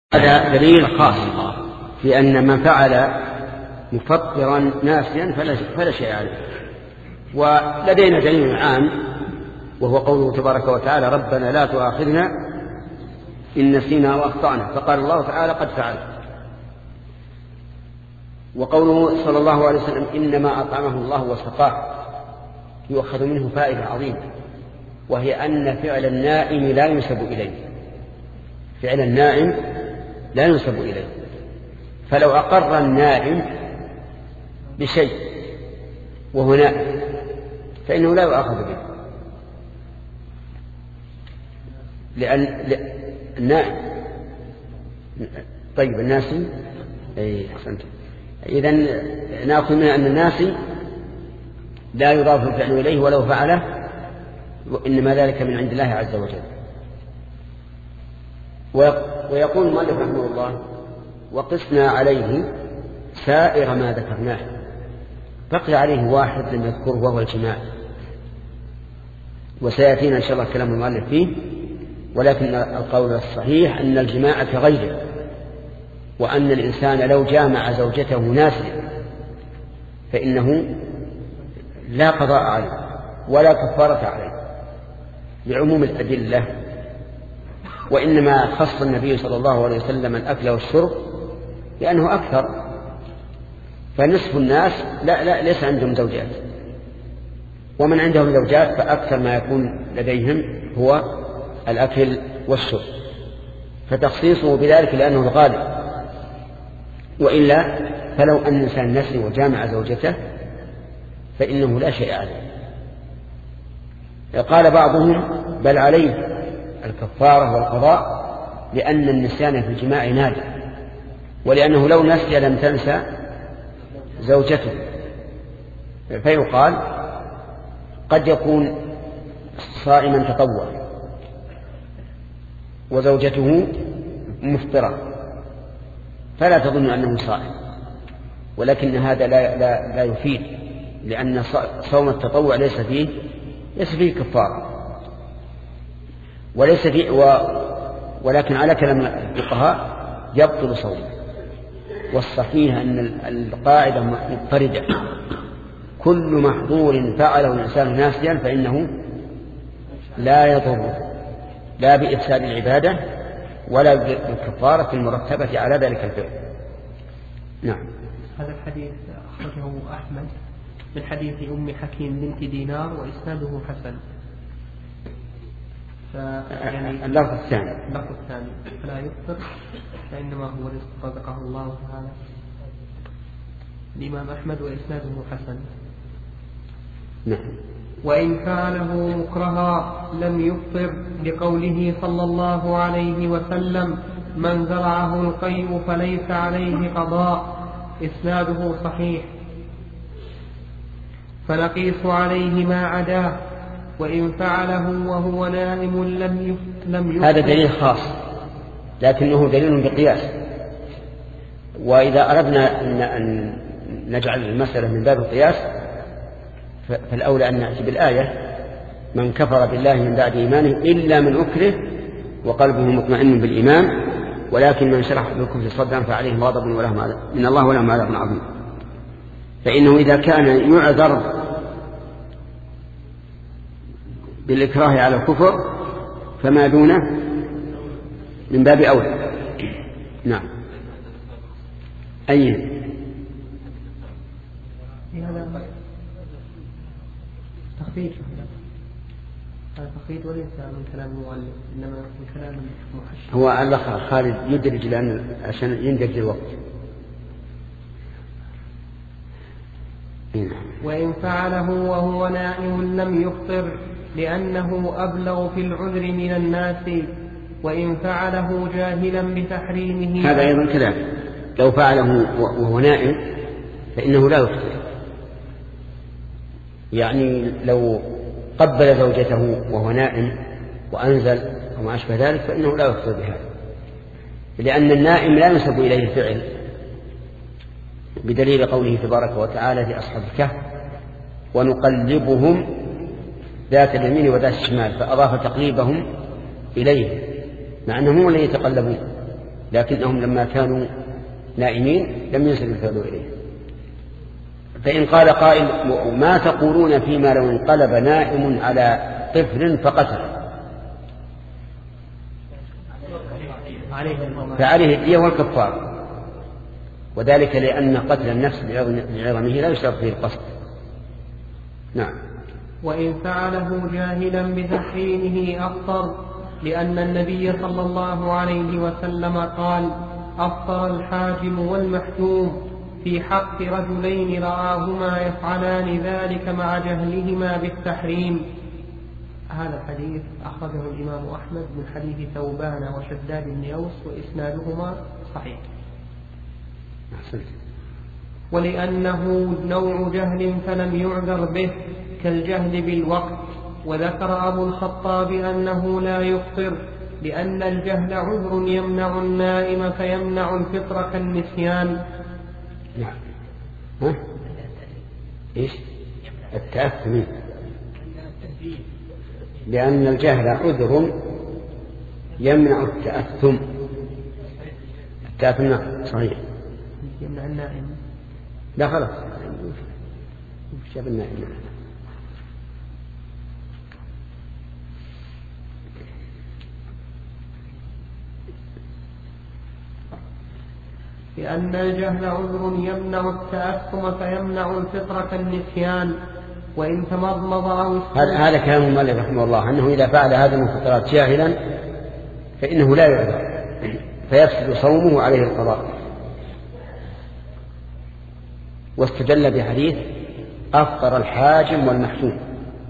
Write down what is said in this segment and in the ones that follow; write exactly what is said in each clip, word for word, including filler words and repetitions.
هذا دليل خاص في أن من فعل مفطرا ناسيا فلا شيء عليه. ولدينا دليل عام وهو قوله تبارك وتعالى: ربنا لا تؤاخذنا إن نسينا وأخطأنا، فقال الله تعالى: قد فعلت. وقوله صلى الله عليه وسلم: إنما أطعمه الله وسقاه، يؤخذ منه فائدة عظيمة، وهي أن فعل النائم لا ينسب إليه. فعل النائم لا ينسب إليه، فلو أقر النائم بشيء وهو نائم فإنه لا يؤاخذ به، لأن النائم طيب الناسي أي أحسنت. إذن نأخذ من أن الناسي لا يضاف الفعل إليه ولو فعله، وإنما ذلك من عند الله عز وجل. ويقول المؤلف رحمه الله: وقسنا عليه سائر ما ذكرناه. بقي عليه واحد لم يذكره وهو الجماع، وسيأتينا إن شاء الله كلام المؤلف فيه، ولكن القول الصحيح أن الجماع كغيره، وأن الإنسان لو جامع زوجته ناسيا فإنه لا قضاء عليه ولا كفارة عليه لعموم الأدلة. وإنما خص النبي صلى الله عليه وسلم الأكل والشرب لأنه أكثر، فنصف الناس لا, لا ليس عندهم زوجات، ومن عندهم زوجات فأكثر ما يكون لديهم هو الأكل والشرب، فتخصيصه بذلك لأنه الغالب. وإلا فلو أن الإنسان نسي وجامع زوجته فإنه لا شيء عليه. قال بعضهم: بل عليه الكفارة والقضاء، لأن النسيان في الجماع نادر، ولأنه لو نسي لم تنسى زوجته. فيقال: قد يكون صائما تطوع وزوجته مفطرة فلا تظن أنه صائم، ولكن هذا لا, لا, لا يفيد، لأن صوم التطوع ليس فيه ليس فيه كفارة وليس فيه و ولكن على كلام الفقهاء يبطل صومه. والصحيح أن القاعدة مضطردة: كل محظور فعله الإنسان ناسيا فإنه لا يضر لا بإفساد العبادة ولا بالكفارة المرتبة على ذلك الفعل. نعم. هذا الحديث أخرجه أحمد من حديث أم حكيم بنت دينار وإسناده حسن. يعني اللفظ الثاني اللفظ الثاني فلا يفطر فإنما هو رزق رزقه الله تعالى. الإمام أحمد وإسناده حسن. نعم. وإن فعله مكرها لم يفطر، لقوله صلى الله عليه وسلم: من زرعه القيء فليس عليه قضاء. إسناده صحيح. فنقيس عليه ما عداه، وإن فعله وهو نائم لم يفطر. هذا دليل خاص لكنه دليل بقياس. وإذا أردنا أن نجعل المسألة من باب القياس فالأولى أن نأتي بالآية: من كفر بالله من بعد إيمانه إلا من أكره وقلبه مطمئن بالإيمان ولكن من شرح بالكفر صدرا فعليهم غضب ولهم عذاب من الله ولهم عذاب عظيم. فإنه إذا كان يعذر بالإكراه على الكفر فما دونه من باب أولى. نعم. أي تخفيف هذا تخفيف وليس من كلام المؤلف، إنما من كلام المحشي. هو الأخ خالد يدرج لأن عشان يندرج الوقت. وإن فعله وهو نائم لم يفطر، لأنه أبلغ في العذر من الناس. وإن فعله جاهلا بتحريمه هذا أيضا كلام. لو فعله وهو نائم فإنه لا يفطر، يعني لو قبل زوجته وهو نائم وأنزل وما أشبه ذلك فإنه لا يفطر بهذا، لأن النائم لا ينسب إليه الفعل، بدليل قوله تبارك وتعالى في أصحاب الكهف: ونقلبهم ذات اليمين وذات الشمال، فأضاف تقليبهم إليه مع أنهم هم الذين يتقلبون. لكنهم لما كانوا نائمين لم ينزل الفعل إليه. فإن قال قائل ما تقولون فيما لو انقلب نائم على طفل فقتل؟ فعليه الدية والكفار، وذلك لأن قتل النفس لعظمه لا يشترط فيه القصد. نعم. وإن فعله جاهلا بتحريمه أفطر، لأن النبي صلى الله عليه وسلم قال أفطر الحاكم والمحكوم في حق رجلين رآهما يفعلان ذلك مع جهلهما بالتحريم. هذا الحديث أخرجه الإمام أحمد من حديث ثوبان وشداد بن أوس وإسنادهما صحيح. ولأنه نوع جهل فلم يعذر به كالجهل بالوقت. وذكر أبو الخطاب أنه لا يفطر لأن الجهل عذر يمنع النائم فيمنع الفطر كالنسيان. نعم. ها؟ إيش؟ التأثم، لأن الجهل عذر يمنع التأثم. التأثم صحيح. يمنع النائم. لا خلاص شاب النائم. لأن الجهل عذر يمنع التأثم فيمنع الفطر كالنسيان. وإن تمضمض أو هذا كلام المؤلف رحمه الله، أنه إذا فعل هذا من الفطرات جاهلا فإنه لا يعذر فيفسد صومه عليه القضاء. واستدل بحديث أفطر الحاجم والمحجوم،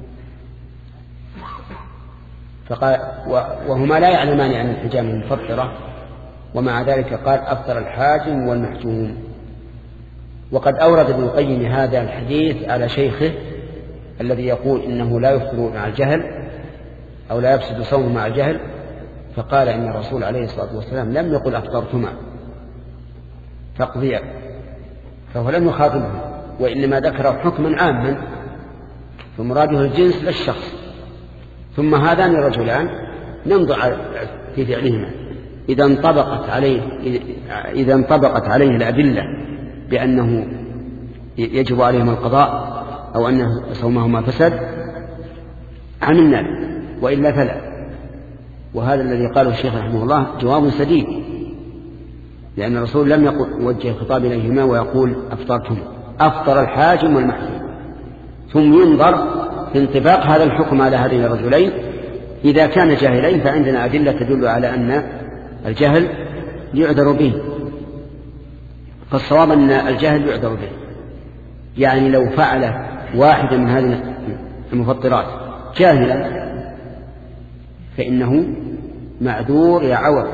فقال وهما لا يعلمان عن الحجام المفطرة، ومع ذلك قال أفطر الحاجم والمحجوم. وقد أورد ابن القيم هذا الحديث على شيخه الذي يقول إنه لا يفطر مع الجهل أو لا يفسد صومه مع الجهل، فقال إن الرسول عليه الصلاة والسلام لم يقل أفطرتما فاقضيا، فهو لم يخاطبه، وإنما ذكر حكما عاما فمراده الجنس لا الشخص. ثم هذان الرجلان ننظر في فعلهما إذا انطبقت عليه إذا انطبقت عليه الأدلة بأنه يجب عليهم القضاء أو أن صومهما فسد عملنا به، وإلا فلا. وهذا الذي قاله الشيخ رحمه الله جواب سديد، لأن الرسول لم يقل وجه الخطاب إليهما ويقول أفطرتم، أفطر الحاجم والمحجوم. ثم ينظر في انطباق هذا الحكم على هذين الرجلين. إذا كان جاهلين فعندنا أدلة تدل على أن الجهل يعذر به، فالصواب أن الجهل يعذر به، يعني لو فعل واحدا من هذه المفطرات جاهلا فإنه معذور يا عوض.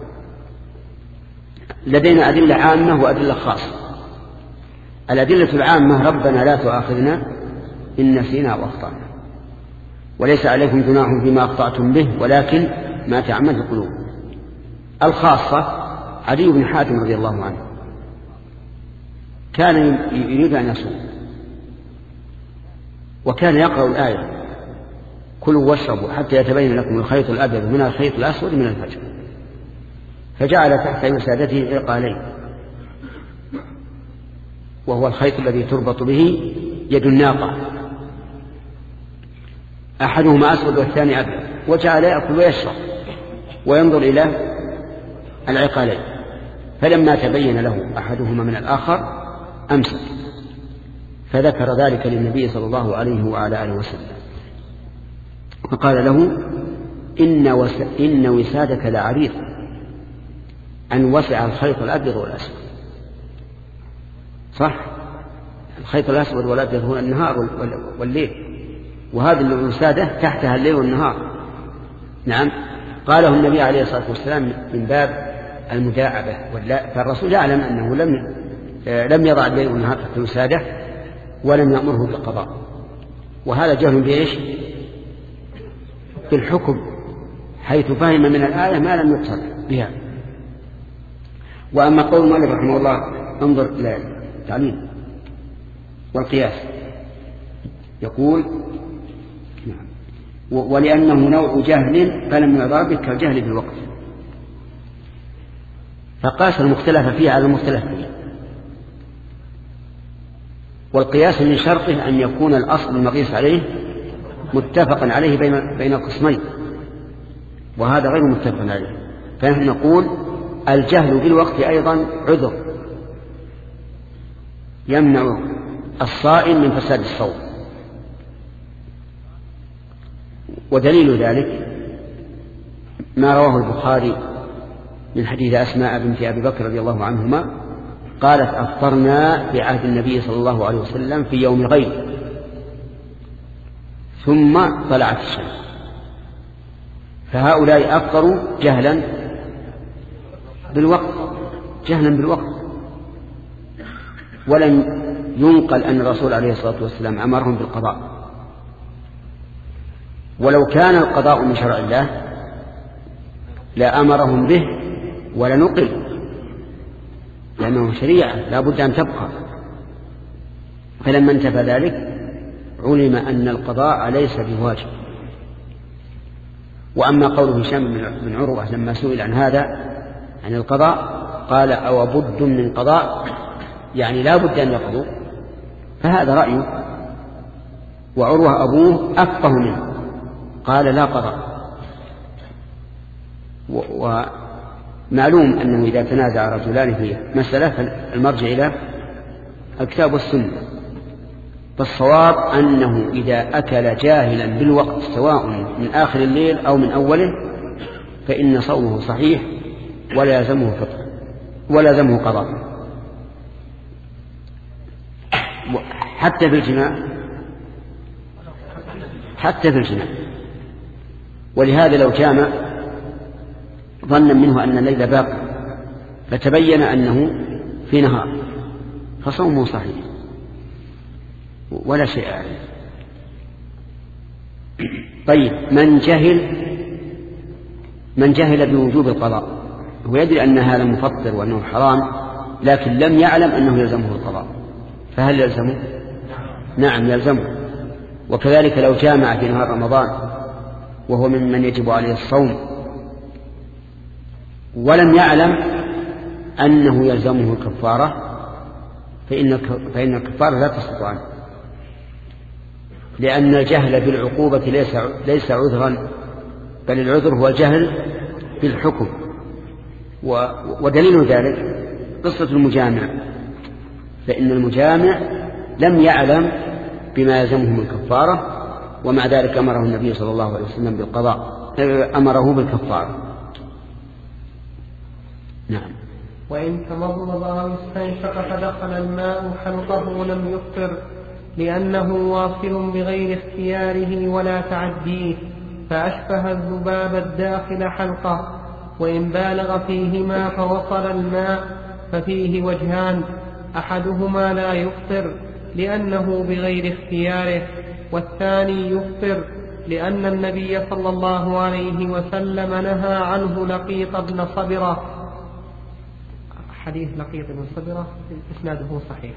لدينا أدلة عامة وأدلة خاصة. الأدلة العامة ربنا لا تؤاخذنا إن نسينا وأخطأنا، وليس عليكم جناح فيما أخطأتم به ولكن ما تعمد القلوب. الخاصة علي بن حاتم رضي الله عنه كان يريد أن يصوم، وكان يقرأ الآية كلوا واشربوا حتى يتبين لكم الخيط الأبيض من الخيط الأسود من الفجر، فجعل تحت وسادته عقالين، وهو الخيط الذي تربط به يد الناقة، أحدهما أسود والثاني أبيض، وجعل يأكل ويشرب وينظر إلى العقالين، فلما تبين له أحدهما من الآخر أمسك، فذكر ذلك للنبي صلى الله عليه وعلى آله وسلم، فقال له إن, وس... إن وسادك لعريض أن وسع الخيط الأبيض والأسود. صح، الخيط الأسود والأبيض هو النهار والليل، وهذه الوسادة تحتها الليل والنهار. نعم، قاله النبي عليه الصلاة والسلام من باب المداعبة، فالرسول يعلم أنه لم لم يضع الليل والنهار تحت الوسادة ولم يأمره بالقضاء، وهذا جهل بإيش؟ بالحكم، حيث فهم من الآية ما لم يقصد بها. وأما قول مالك رحمه الله انظر إلى التعليل والقياس، يقول ولأنه نوع جهل فلم يضر به كالجهل بالوقت. فقاس المختلف فيه على المختلف فيه. والقياس من شرطه أن يكون الأصل المقيس عليه متفقا عليه بين بين القسمين، وهذا غير متفق عليه. فنحن نقول الجهل بالوقت أيضا عذر يمنع الصائم من فساد الصوم. ودليل ذلك ما رواه البخاري من حديث أسماء بنت أبي بكر رضي الله عنهما قالت أفطرنا في عهد النبي صلى الله عليه وسلم في يوم الغيب ثم طلعت الشمس. فهؤلاء أفطروا جهلا بالوقت جهلا بالوقت ولم ينقل أن الرسول عليه الصلاة والسلام أمرهم بالقضاء. ولو كان القضاء من شرع الله لأمرهم به ولنقل، لأنه شريعة لا بد أن تبقى. فلما انتفى ذلك علم أن القضاء ليس بواجب. وأما قول هشام بن عروة لما سئل عن هذا عن القضاء قال أو بد من قضاء، يعني لا بد أن يقضوا، فهذا رأيه. وعروة أبوه أفقه منه قال لا قضاء. ومعلوم أنه إذا تنازع رجلان في مسألة فالمرجع إلى الكتاب والسنة. فالصواب أنه إذا أكل جاهلا بالوقت سواء من آخر الليل أو من أوله فإن صومه صحيح ولا يلزمه فطر ولا يلزمه قضاء. حتى في الجماع حتى في الجماع ولهذا لو جامع ظنا منه أن الليل باقي فتبين أنه في نهار فصومه صحيح ولا شيء عليه. طيب من جهل من جهل بوجوب القضاء، هو يدري أن هذا مفطر وأنه حرام لكن لم يعلم أنه يلزمه القضاء، فهل يلزمه؟ نعم يلزمه. وكذلك لو جامع في نهار رمضان وهو ممن يجب عليه الصوم ولم يعلم أنه يلزمه الكفارة فإن الكفارة لا تسقط عنه، لأن الجهل بالعقوبة ليس ليس عذرا، بل العذر هو الجهل بالحكم. ودليل ذلك قصة المجامع، فإن المجامع لم يعلم بما يلزمه من الكفارة ومع ذلك أمره النبي صلى الله عليه وسلم بالقضاء، أمره بالكفارة. نعم. وإن تمضمض أو استنشق فدخل الماء حلقه لم يفطر لأنه واصل بغير اختياره ولا تعديه، فأشبه الذباب الداخل حلقه. وإن بالغ فيهما فوصل الماء ففيه وجهان، أحدهما لا يفطر لأنه بغير اختياره، والثاني يفطر لأن النبي صلى الله عليه وسلم نهى عنه لقيط بن صبرة. حديث لقيط بن صبرة إسناده صحيح.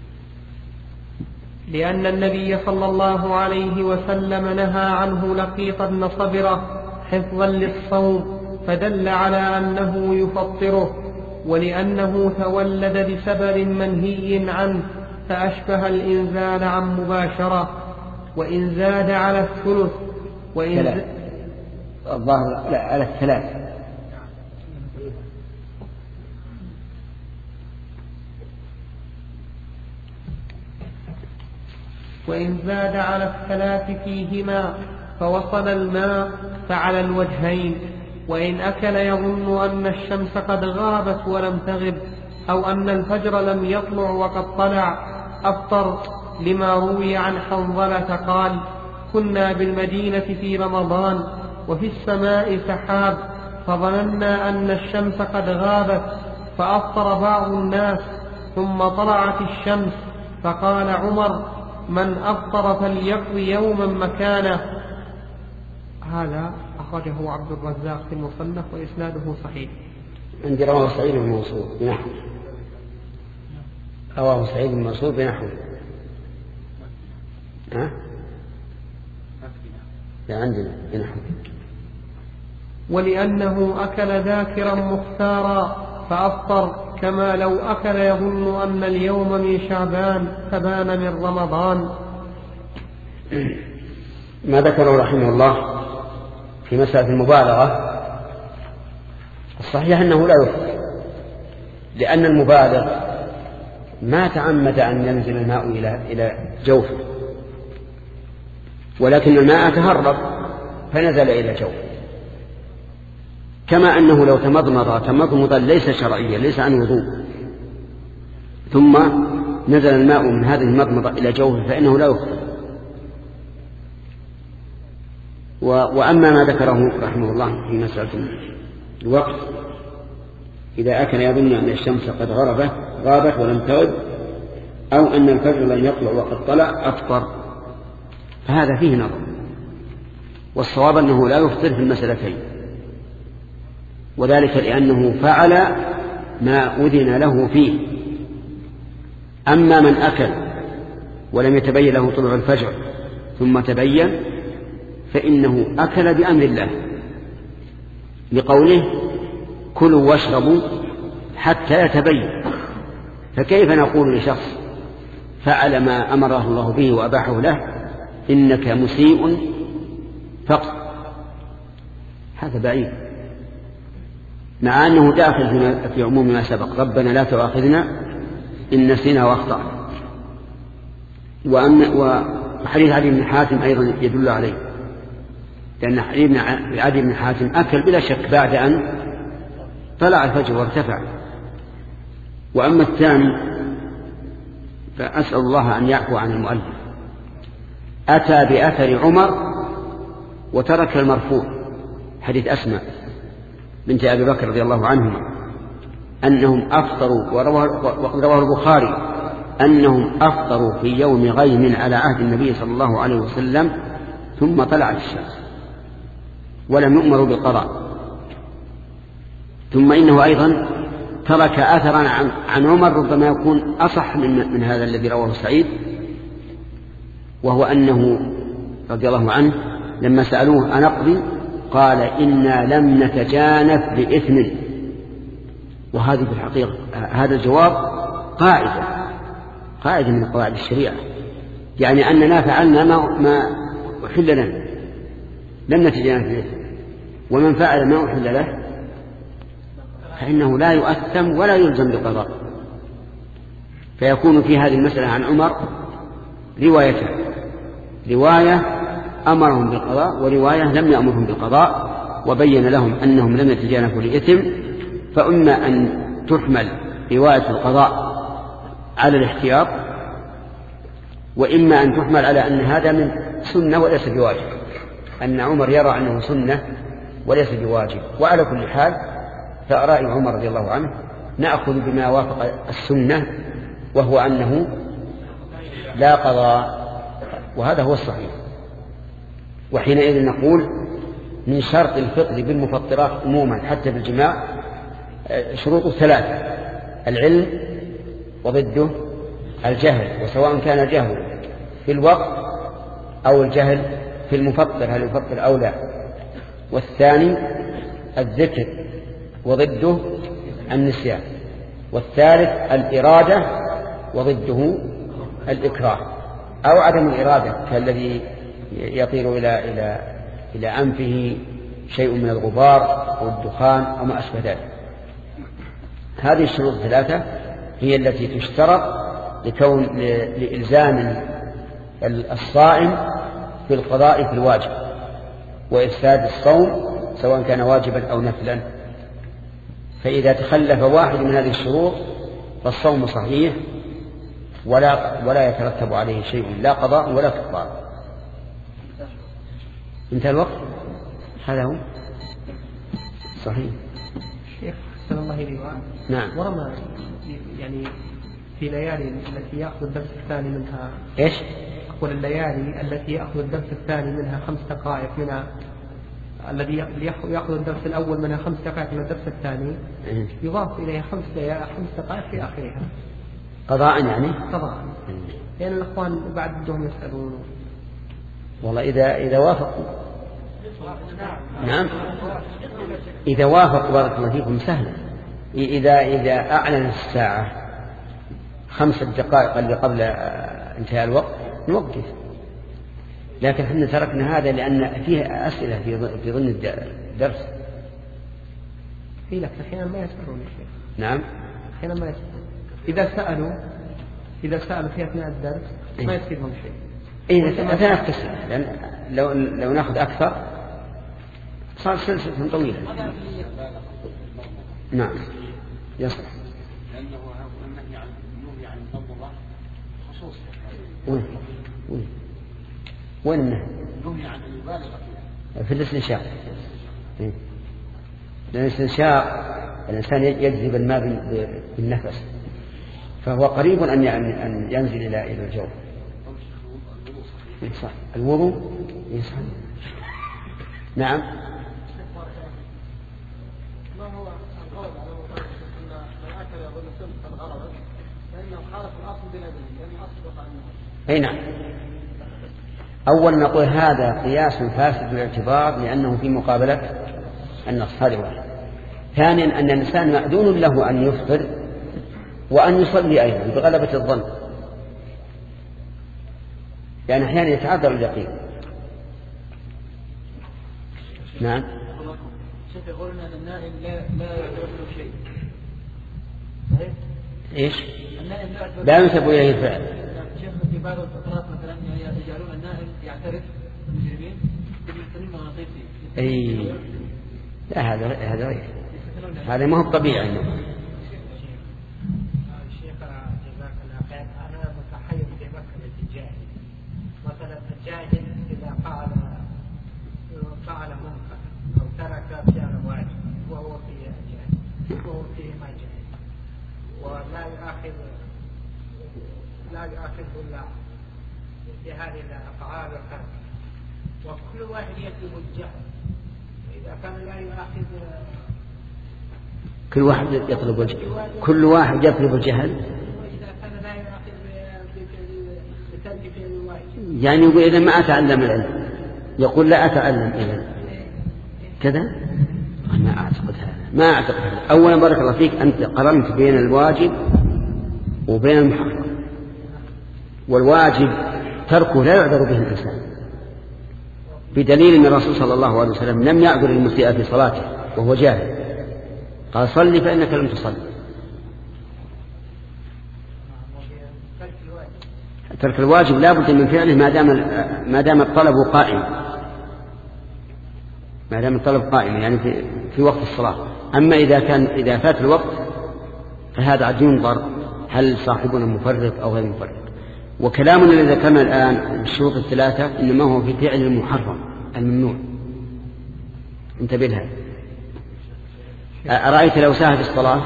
لأن النبي صلى الله عليه وسلم نهى عنه لقيط بن صبرة حفظا للصوم، فدل على أنه يفطره، ولأنه تولد بسبب منهي عنه فأشبه الإنزال عن مباشرة. وإن زاد على الثلث وإن الظاهر لا على الثلاث وإن زاد على الثلاث فيهما فوصل الماء فعلى الوجهين. وإن أكل يظن أن الشمس قد غابت ولم تغب، أو أن الفجر لم يطلع وقد طلع، أفطر، لما روي عن حنظلة قال: كنا بالمدينة في رمضان وفي السماء سحاب فظننا أن الشمس قد غابت، فأفطر بعض الناس ثم طلعت الشمس، فقال عمر: من أفطر فليقضي يوما مكانه. هذا أخرجه عبد الرزاق في المصنف وإسناده صحيح. عندي رواه سعيد بن منصور بنحو رواه سعيد بن منصور بنحو ها؟ لا عندنا بنحو. ولأنه أكل ذاكرا مختارا فأفطر كما لو أكل يظن أن اليوم من شعبان فبان من رمضان. ما ذكره رحمه الله في مسألة المبالغة الصحيح أنه لا يفطر، لأن المبالغ ما تعمد أن ينزل الماء إلى إلى جوفه، ولكن الماء تهرب فنزل إلى جوفه، كما أنه لو تمضمض تمضمضا ليس شرعيا ليس عن وضوء ثم نزل الماء من هذه المضمضة إلى جوفه فإنه لا يفطر. وأما ما ذكره رحمه الله في مسألة الوقت إذا أكل يظن أن الشمس قد غربت غابت ولم تغب أو أن الفجر لم يطلع وقد طلع أفطر، فهذا فيه نظر، والصواب أنه لا يفطر في المسألتين، وذلك لأنه فعل ما أذن له فيه. أما من أكل ولم يتبين له طلوع الفجر ثم تبين فإنه أكل بأمر الله، لقوله كلوا واشربوا حتى يتبين. فكيف نقول لشخص فعل ما أمره الله به وأباحه له إنك مسيء فقط؟ هذا بعيد، مع أنه داخل في عموم ما سبق ربنا لا تؤاخذنا إن نسينا وأخطأنا. وحديث علي بن حاتم أيضا يدل عليه، لأن علي بن حاتم أكل بلا شك بعد أن طلع الفجر وارتفع. وأما الثاني فأسأل الله أن يعفو عن المؤلف، أتى بأثر عمر وترك المرفوع حديث أسماء بنت أبي بكر رضي الله عنهما أنهم أفطروا، وقد رواه البخاري أنهم أفطروا في يوم غيم على عهد النبي صلى الله عليه وسلم ثم طلعت الشمس ولم يؤمروا بالقضاء. ثم إنه أيضا ترك أثرا عن, عن عمر ربما يكون أصح من, من هذا الذي رواه سعيد، وهو أنه رضي الله عنه لما سألوه أنقضي قال إنا لم نتجانف لإثم. وهذه في الحقيقة هذا الجواب قاعدة قاعدة من قواعد الشريعة، يعني أننا فعلنا ما, ما أحل لنا لم نتجانف لإثم، ومن فعل ما أحل له فإنه لا يؤثم ولا يلزم بالقضاء. فيكون في هذه المسألة عن عمر روايتان، رواية أمرهم بالقضاء ورواية لم يأمرهم بالقضاء، وبين لهم أنهم لم يتجانفوا لإثم. فإما أن تحمل رواية القضاء على الاحتياط، وإما أن تحمل على أن هذا من سنة وليس بواجب، أن عمر يرى أنه سنة وليس بواجب. وعلى كل حال فأراء عمر رضي الله عنه نأخذ بما وافق السنة، وهو أنه لا قضاء، وهذا هو الصحيح. وحينئذ نقول من شرط الفطر بالمفطرات عموما حتى بالجماع شروط ثلاثة: العلم وضده الجهل، وسواء كان الجهل في الوقت أو الجهل في المفطر هل يفطر أو لا. والثاني الذكر وضده النسيان. والثالث الإرادة وضده الإكراه أو عدم الإرادة، كالذي يطير إلى إلى إلى أنفه شيء من الغبار أو الدخان أو ما أشبه ذلك. هذه الشروط الثلاثة هي التي تشترط لكون لإلزام الصائم في القضاء في الواجب وإفساد الصوم سواء كان واجبا أو نفلا. فإذا تخلف واحد من هذه الشروط فالصوم صحيح ولا ولا يترتب عليه شيء، لا قضاء ولا كفارة. انتهى الوقت. هذا هو صحيح. شيخ سلام الله عليه. نعم. ورمى يعني في ليالي التي يأخذ الدرس الثاني منها إيش؟ أقول الليالي التي يأخذ الدرس الثاني منها خمس دقائق منها الذي يأخذ الدرس الأول منها خمس دقائق من الدرس الثاني يضاف إليها خمس خمس دقائق في آخرها قضاء، يعني قضاء، لأن الأخوان بعد بدهم يسألون. والله إذا إذا وافقوا. نعم إذا وافقوا بارك الله فيكم سهلا، إذا إذا أعلن الساعة خمسة دقائق اللي قبل انتهاء الوقت نوقف، لكن احنا تركنا هذا لأن فيه أسئلة في ضمن الدرس. في لك أحيانا ما يسألون الشيء. نعم. أحيانا ما يسألون. إذا سألوا إذا سألوا في أثناء الدرس ما يفيدهم شيء. إيه أثناء التسأل، لأن لو لو نأخذ أكثر صار سلسلة طويلة. نعم يصح. لأنه النهي عن النهي عن الضرورة خصوصا. وين وين وين النهي؟ النهي عن المبالغة فيها. في الاستنشاق. إيه. لأن الاستنشاق الإنسان يجذب الماء بالنفس، فهو قريب أن أن ينزل إلى إلى الجو. صح. الوضوء يصح. نعم. ما هو القول على مقابل أن من أكل يظن سلطة الغرض فإنه خالف الأصل بلا دليل لأن الأصل وقع النهي. أي نعم. أولا نقول هذا قياس فاسد الاعتبار لأنه في مقابلة النص، هذا واحد. ثانيا أن الإنسان مأذون له أن يفطر وأن يصلي أيضا بغلبة الظن، يعني أحيانا يتعذر اليقين. نعم. شيخ يقولون أن النائم لا لا يعتبر له شيء. صحيح؟ إيش؟ النائم لا ينسب إليه الفعل. شيخ في بعض الفترات مثلا يجعلون النائم يعترف المجرمين بالمحسنين مناطق فيه. أي لا، هذا هذا غير، هذا ما هو طبيعي. شيخ جزاك الله خير، أنا متحير في مسألة الجاهل. مثلا الجاهل إذا فعل فعل منكر أو ترك فعل واجب وهو فيه جاهل وهو فيه ما جاهل ولا يؤاخذ لا يؤاخذ الله بهذه الأفعال والترك، وكل واحد يطلب الجهل. إذا كان لا يؤاخذ كل واحد يطلب الجهل، كل واحد يطلب الجهل. وإذا كان لا يؤاخذ بترك فعل الواجب، يعني يقول إذا ما أتعلم العلم يقول لا أتعلم إذا كذا. أنا أعتقد هذا، ما أعتقد هذا. أولا بارك الله فيك، أنت قرنت بين الواجب وبين المحرم، والواجب تركه لا يعذر به الإنسان، بدليل أن الرسول صلى الله عليه وسلم لم يعذر المسيء في صلاته وهو جاهل، قال صلي فإنك لم تصلي. ترك الواجب لا بد من فعله ما دام ما دام الطلب قائم، ما دام الطلب قائم يعني في في وقت الصلاة. أما إذا كان إذا فات الوقت فهذا عاد ينظر هل صاحبنا مفرط أو غير مفرط. وكلامنا الذي ذكرنا الآن بالشروط الثلاثة إنما هو في فعل المحرم الممنوع. انتبه لها. أرأيت لو ساهى في الصلاة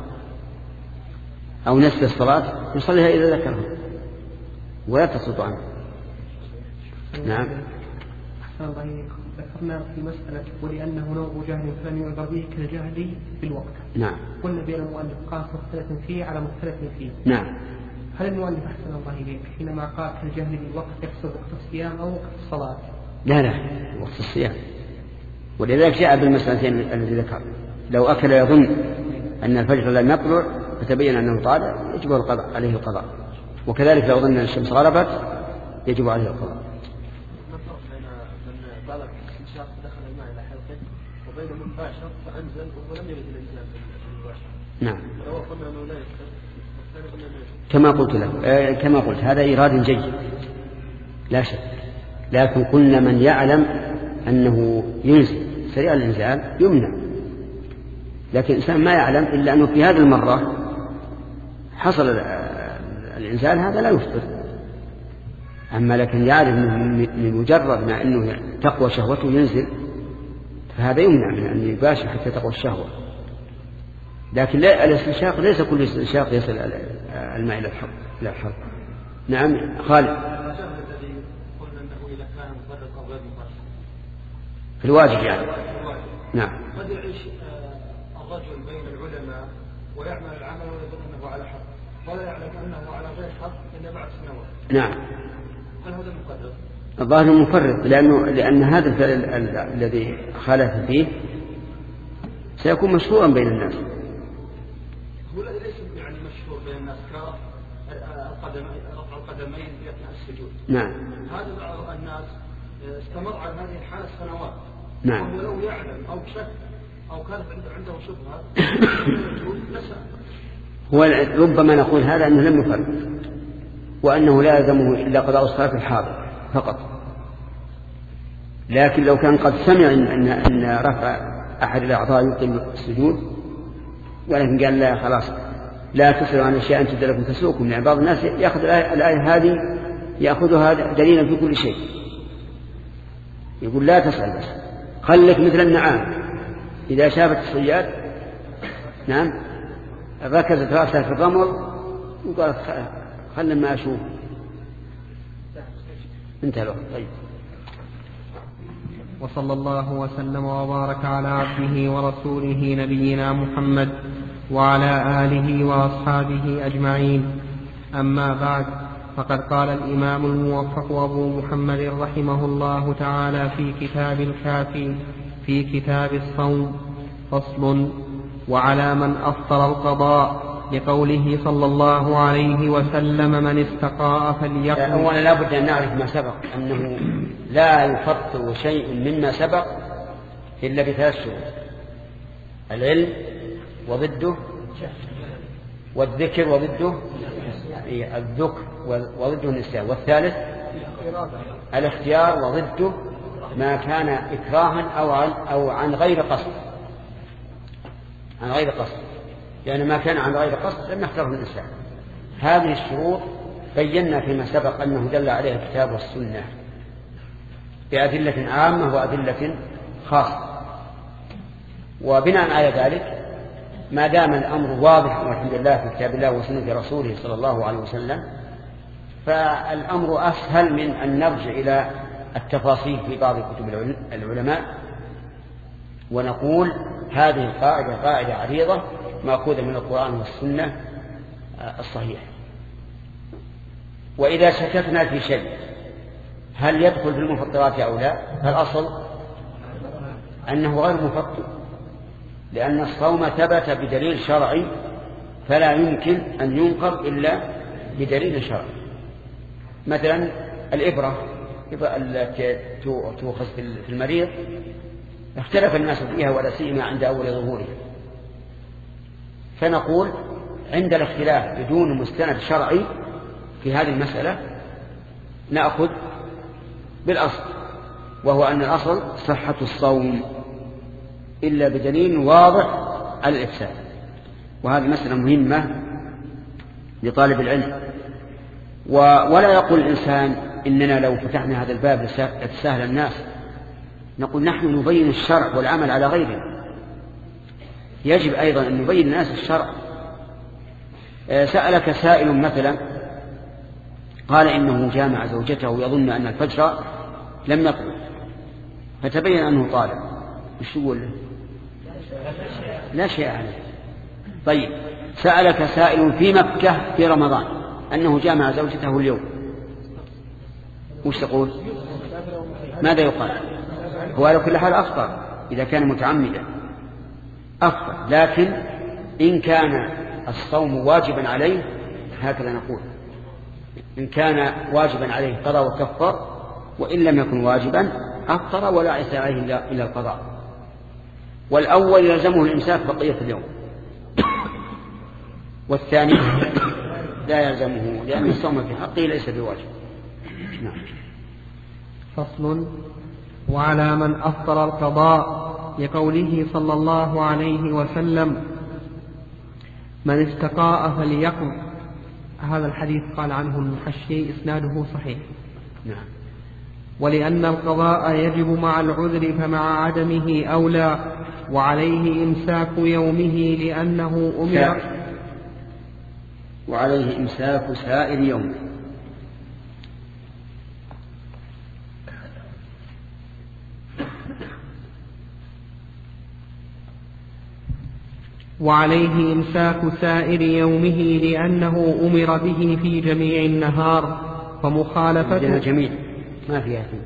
أو نسي الصلاة يصليها إذا ذكرها ولا تسقط عنه. نعم. أحسن الله إليكم. ذكرنا في مسألة ولأنه نوع جهل فلم يعذر به كالجهل بالوقت. نعم. قلنا بأن المؤلف قاس مختلف فيه على مختلف فيه. نعم. هل المؤلف أحسن الله إليك حينما قال كالجهل بالوقت يقصد وقت الصيام أو وقت الصلاة؟ لا لا، وقت الصيام. ولذلك جاء بالمسألتين التي ذكر. لو أكل يظن أن الفجر لم يطلع فتبين أنه طالع يجب القضاء عليه القضاء، وكذلك لو ظن أن الشمس غربت يجب عليه القضاء. من بالغ استنشاق دخل الماء إلى حلقه وبين من باشر فأنزل ولم يرد الإنزال المباشر. نعم. لو قلنا أنه لا يستطيع كما قلت لك آه كما قلت هذا إيراد جيد لا شك، لكن قلنا من يعلم أنه ينزل سريع الإنزال يمنع، لكن الإنسان ما يعلم إلا أنه في هذه المرة حصل الإنزال هذا لا يفطر. أما لكن يعلم من مجرد ما أنه تقوى شهوته ينزل فهذا يمنع من أن يباشر حتى تقوى الشهوة. لكن لا الاستنشاق ليس كل استنشاق يصل الماء إلى الحلق إلى الحلق. نعم خالد. الذي قلنا أنه إذا كان مفرط أو غير مفرط في الواجب يعني. نعم. قد يعيش الرجل بين العلماء ويعمل العمل ويظن أنه على حق ولا يعلم أنه على غير حق إلا بعد سنوات. نعم. هل هذا مقرر؟ الظاهر مفرط، لأنه لأن هذا الفعل الذي خالف فيه سيكون مشهورا بين الناس ولا ليس يعني مشهور بين الناس كرة القدمين رفع القدمين في أثناء السجود. نعم. هذا بعض الناس استمر على هذه الحالة سنوات. نعم. ولو يعلم أو شك أو كانت عنده شبهة نسأل. هو ربما نقول هذا أنه لم يفرق وأنه لا يلزمه إلا قضاء الصلاة الحاضر فقط. لكن لو كان قد سمع أن أن رفع أحد الأعضاء يبطل السجود ولكن قال لا خلاص لا تسألوا عن أشياء أن تبدأ لكم تسوءكم، يعني بعض الناس يأخذ الآية هذه يأخذها دليلا في كل شيء، يقول لا تسأل بس خلك مثل النعام إذا شافت الصياد نعم ركزت رأسها في الرمل وقالت خلنا ما أشوف انتهى الوقت. طيب. وصلى الله وسلم وبارك على عبده ورسوله نبينا محمد وعلى آله وأصحابه أجمعين. أما بعد، فقد قال الإمام الموفق أبو محمد رحمه الله تعالى في كتاب الكافي في كتاب الصوم: فصل: وعلى من أفطر القضاء، لقوله صلى الله عليه وسلم: من استقاء فليقض. أولا لا بد أن نعرف ما سبق أنه لا يفطر شيء مما سبق إلا بثلاث شروط: العلم وضده، والذكر وضده الذكر وضده النسيان، والثالث الاختيار وضده ما كان إكراها أو عن, أو عن غير قصد عن غير قصد يعني ما كان عن غير قصد لم يختاره الإنسان. هذه الشروط بينا فيما سبق أنه دل عليها الكتاب والسنة بأدلة عامة وأدلة خاصة، وبناء على ذلك ما دام الأمر واضح والحمد لله في كتاب الله وسنة رسوله صلى الله عليه وسلم فالأمر أسهل من أن نرجع إلى التفاصيل في بعض كتب العلماء ونقول هذه القاعدة قاعدة عريضة مأخوذة من القرآن والسنة الصحيح. وإذا شككنا في شيء هل يدخل في المفطرات أو لا، فالأصل أنه غير مفطر، لأن الصوم ثبت بدليل شرعي فلا يمكن أن ينقض إلا بدليل شرعي. مثلا الإبرة التي تؤخذ في المريض اختلف الناس فيها ولا سيما عند أول ظهورها، فنقول عند الاختلاف بدون مستند شرعي في هذه المسألة نأخذ بالأصل، وهو أن الأصل صحة الصوم إلا بدليل واضح على الإفساد. وهذه مسألة مهمة لطالب العلم. ولا يقول الإنسان إننا لو فتحنا هذا الباب لتسهل الناس، نقول نحن نبين الشرع والعمل على غيره. يجب أيضا أن نبين الناس الشرع. سألك سائل مثلا قال إنه جامع زوجته يظن أن الفجر لم يطلع فتبين أنه طالب، وش يقول له؟ لا شيء عليه. طيب سألك سائل في مكة في رمضان أنه جامع زوجته اليوم، وش تقول؟ ماذا يقال؟ هو على كل حال أفطر إذا كان متعمدا أفطر، لكن إن كان الصوم واجبا عليه هكذا نقول، إن كان واجبا عليه قضى وكفر، وإن لم يكن واجبا أفطر ولا عسى عليه إلا القضاء. والأول يلزمه الإمساك بقية اليوم، والثاني لا يلزمه لأن الصوم في حقه ليس بواجب. نعم. فصل: وعلى من أفطر القضاء، لقوله صلى الله عليه وسلم: من استقاء فليقض. هذا الحديث قال عنه المحشي إسناده صحيح. نعم. ولأن القضاء يجب مع العذر فمع عدمه أولى، وعليه إمساك يومه لأنه أمر وعليه إمساك سائر يومه. وعليه إمساك سائر يومه لأنه أمر به في جميع النهار، فمخالفته جميع ما فيها فيه.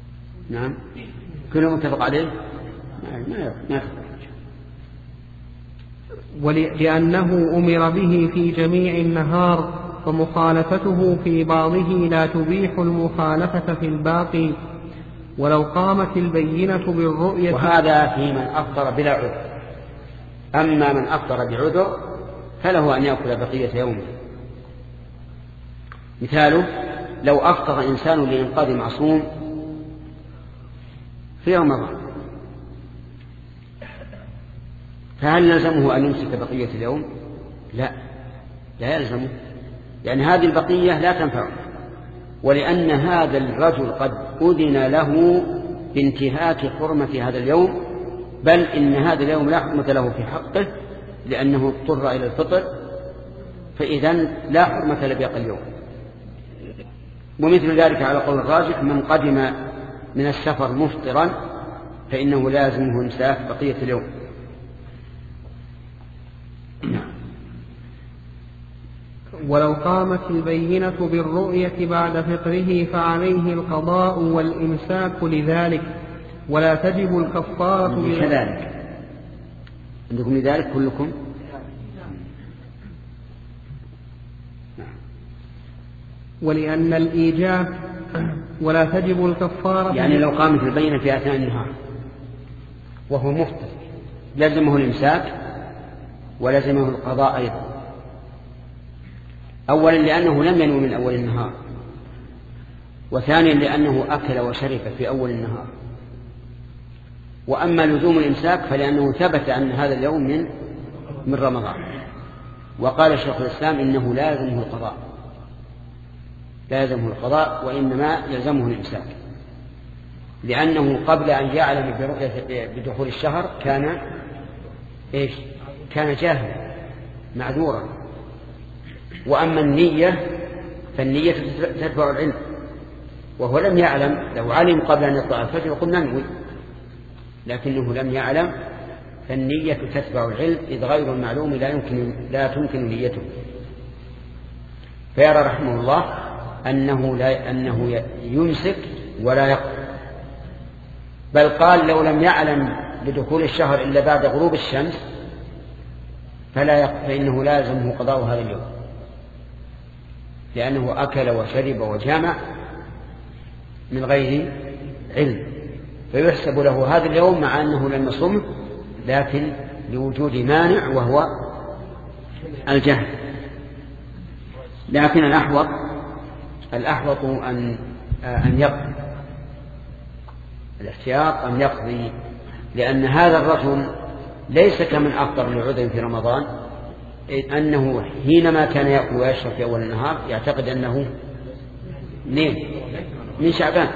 نعم كله متفق عليه ما ما ولأنه أمر به في جميع النهار، فمخالفته في بعضه لا تبيح المخالفة في الباقي. ولو قامت البينة بالرؤية. وهذا في من أفطر بلا عذر. أما من أفطر بعذر فله أن يأكل بقية يومه. مثاله لو أفطر إنسان لإنقاذ معصوم في رمضان، فهل يلزمه أن يمسك بقية اليوم؟ لا، لا يلزمه، لأن هذه البقية لا تنفعه، ولأن هذا الرجل قد أذن له بانتهاك حرمة هذا اليوم، بل إن هذا اليوم لا حرمة له في حقه لأنه اضطر إلى الفطر، فإذن لا حرمة لباقي اليوم. ومثل ذلك على قول الراجح من قدم من السفر مفطرا فإنه لازمه إمساك بقية اليوم. ولو قامت البينة بالرؤية بعد فطره فعليه القضاء والإمساك لذلك، ولا تجب الكفارة كذلك. عندكم لذلك كلكم؟ ولأن الإيجاب ولا تجب الكفارة، يعني لو قامت البينة في أثناء النهار وهو مفطر لزمه الإمساك ولزمه القضاء أيضا. أولا لأنه لم ينوي من أول النهار، وثانيا لأنه أكل وشرب في أول النهار. وأما لزوم الإمساك فلأنه ثبت أن هذا اليوم من من رمضان، وقال شيخ الإسلام إنه لا يلزمه القضاء، لا يلزمه القضاء وإنما يلزمه الإمساك، لأنه قبل أن يعلم برؤية بدخول الشهر كان إيش؟ كان جاهلا معذورا. وأما النية فالنية تتبع العلم، وهو لم يعلم. لو علم قبل أن يطلع الفجر وقلنا ننوي، لكنه لم يعلم، فالنية تتبع العلم، إذ غير المعلوم لا يمكن لا تمكن نيته. فيرى رحمه الله أنه لا أنه يمسك ولا يقضي، بل قال لو لم يعلم بدخول الشهر إلا بعد غروب الشمس فلا يقضي، فإنه لازمه قضاء هذا اليوم، لأنه أكل وشرب وجامع من غير علم، فيحسب له هذا اليوم مع أنه لم يصمه، لكن لوجود مانع وهو الجهل. لكن الأحوط الأحوط أن أن يقضي، الاحتياط أن يقضي، لأن هذا الرجل ليس كمن أفطر لعذر في رمضان، أنه حينما كان يأكل ويشرب في أول النهار يعتقد أنه منين؟ من شعبان.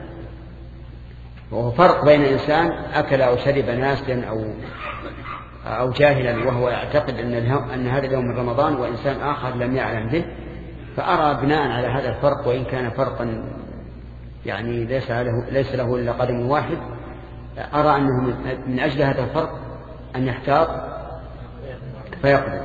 وهو فرق بين إنسان أكل أو شرب ناسيا أو أو جاهلا وهو يعتقد أن أن هذا اليوم من رمضان، وإنسان آخر لم يعلم به. فأرى بناء على هذا الفرق، وإن كان فرقا يعني ليس له ليس له إلا قدم واحد، أرى أنه من أجل هذا الفرق أن يحتاط فيقضي.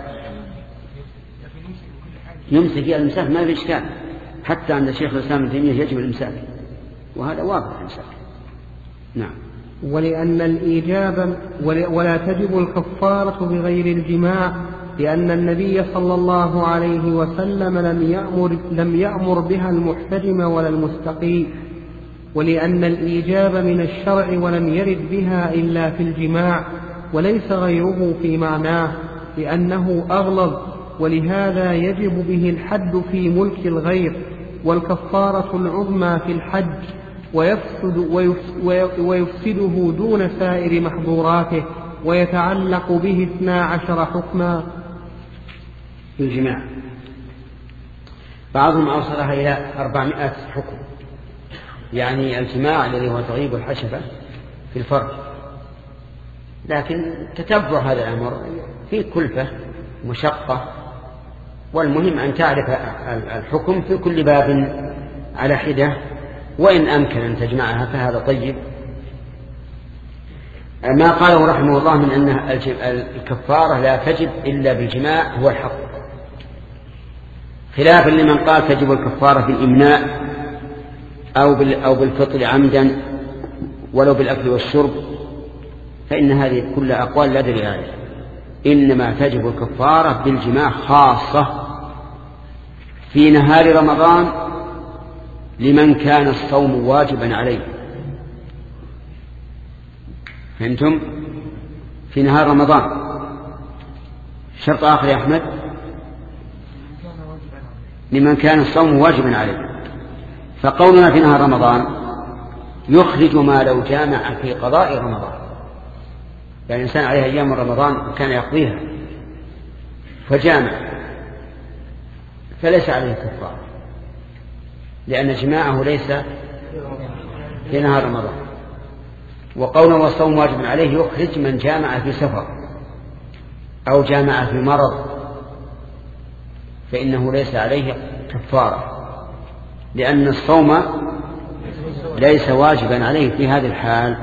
يمسك الإمساك ما في إشكال، حتى عند الشيخ الإسلام ابن تيمية يجب الإمساك، وهذا واضح الإمساك. نعم. ولأن الإيجاب ولا تجب الكفارة بغير الجماع، لأن النبي صلى الله عليه وسلم لم يأمر, لم يأمر بها المحتجم ولا المستقي، ولأن الإيجاب من الشرع ولم يرد بها إلا في الجماع وليس غيره في معناه، لأنه أغلظ، ولهذا يجب به الحد في ملك الغير، والكفارة العظمى في الحج، ويفسد ويفسده دون سائر محظوراته، ويتعلق به اثنا عشر حكما في الجماع. بعضهم أوصلها إلى أربعمائة حكم، يعني الجماع الذي هو تغيب الحشفة في الفرج، لكن تتبع هذا الأمر في كلفة مشقة، والمهم أن تعرف الحكم في كل باب على حدة، وإن أمكن أن تجمعها فهذا طيب. ما قاله رحمه الله من أن الكفارة لا تجب إلا بالجماع هو الحق، خلافا لمن قال تجب الكفارة بالإمناء أو بالفطر عمدا ولو بالأكل والشرب، فإن هذه كل أقوال لا دليل عليها. إنما تجب الكفارة بالجماع خاصة في نهار رمضان لمن كان الصوم واجبا عليه. فهمتم؟ في نهار رمضان. شرط آخر يا أحمد لمن كان الصوم واجبا عليه. فقولنا في نهار رمضان يخرج ما لو جامع في قضاء رمضان، يعني الإنسان عليه أيام رمضان كان يقضيها فجامع فليس عليه كفارة لأن جماعه ليس في نهار رمضان. وقوله والصوم واجب عليه يخرج من جامع في سفر أو جامع في مرض فإنه ليس عليه كفارة لأن الصوم ليس واجبا عليه في هذه الحال.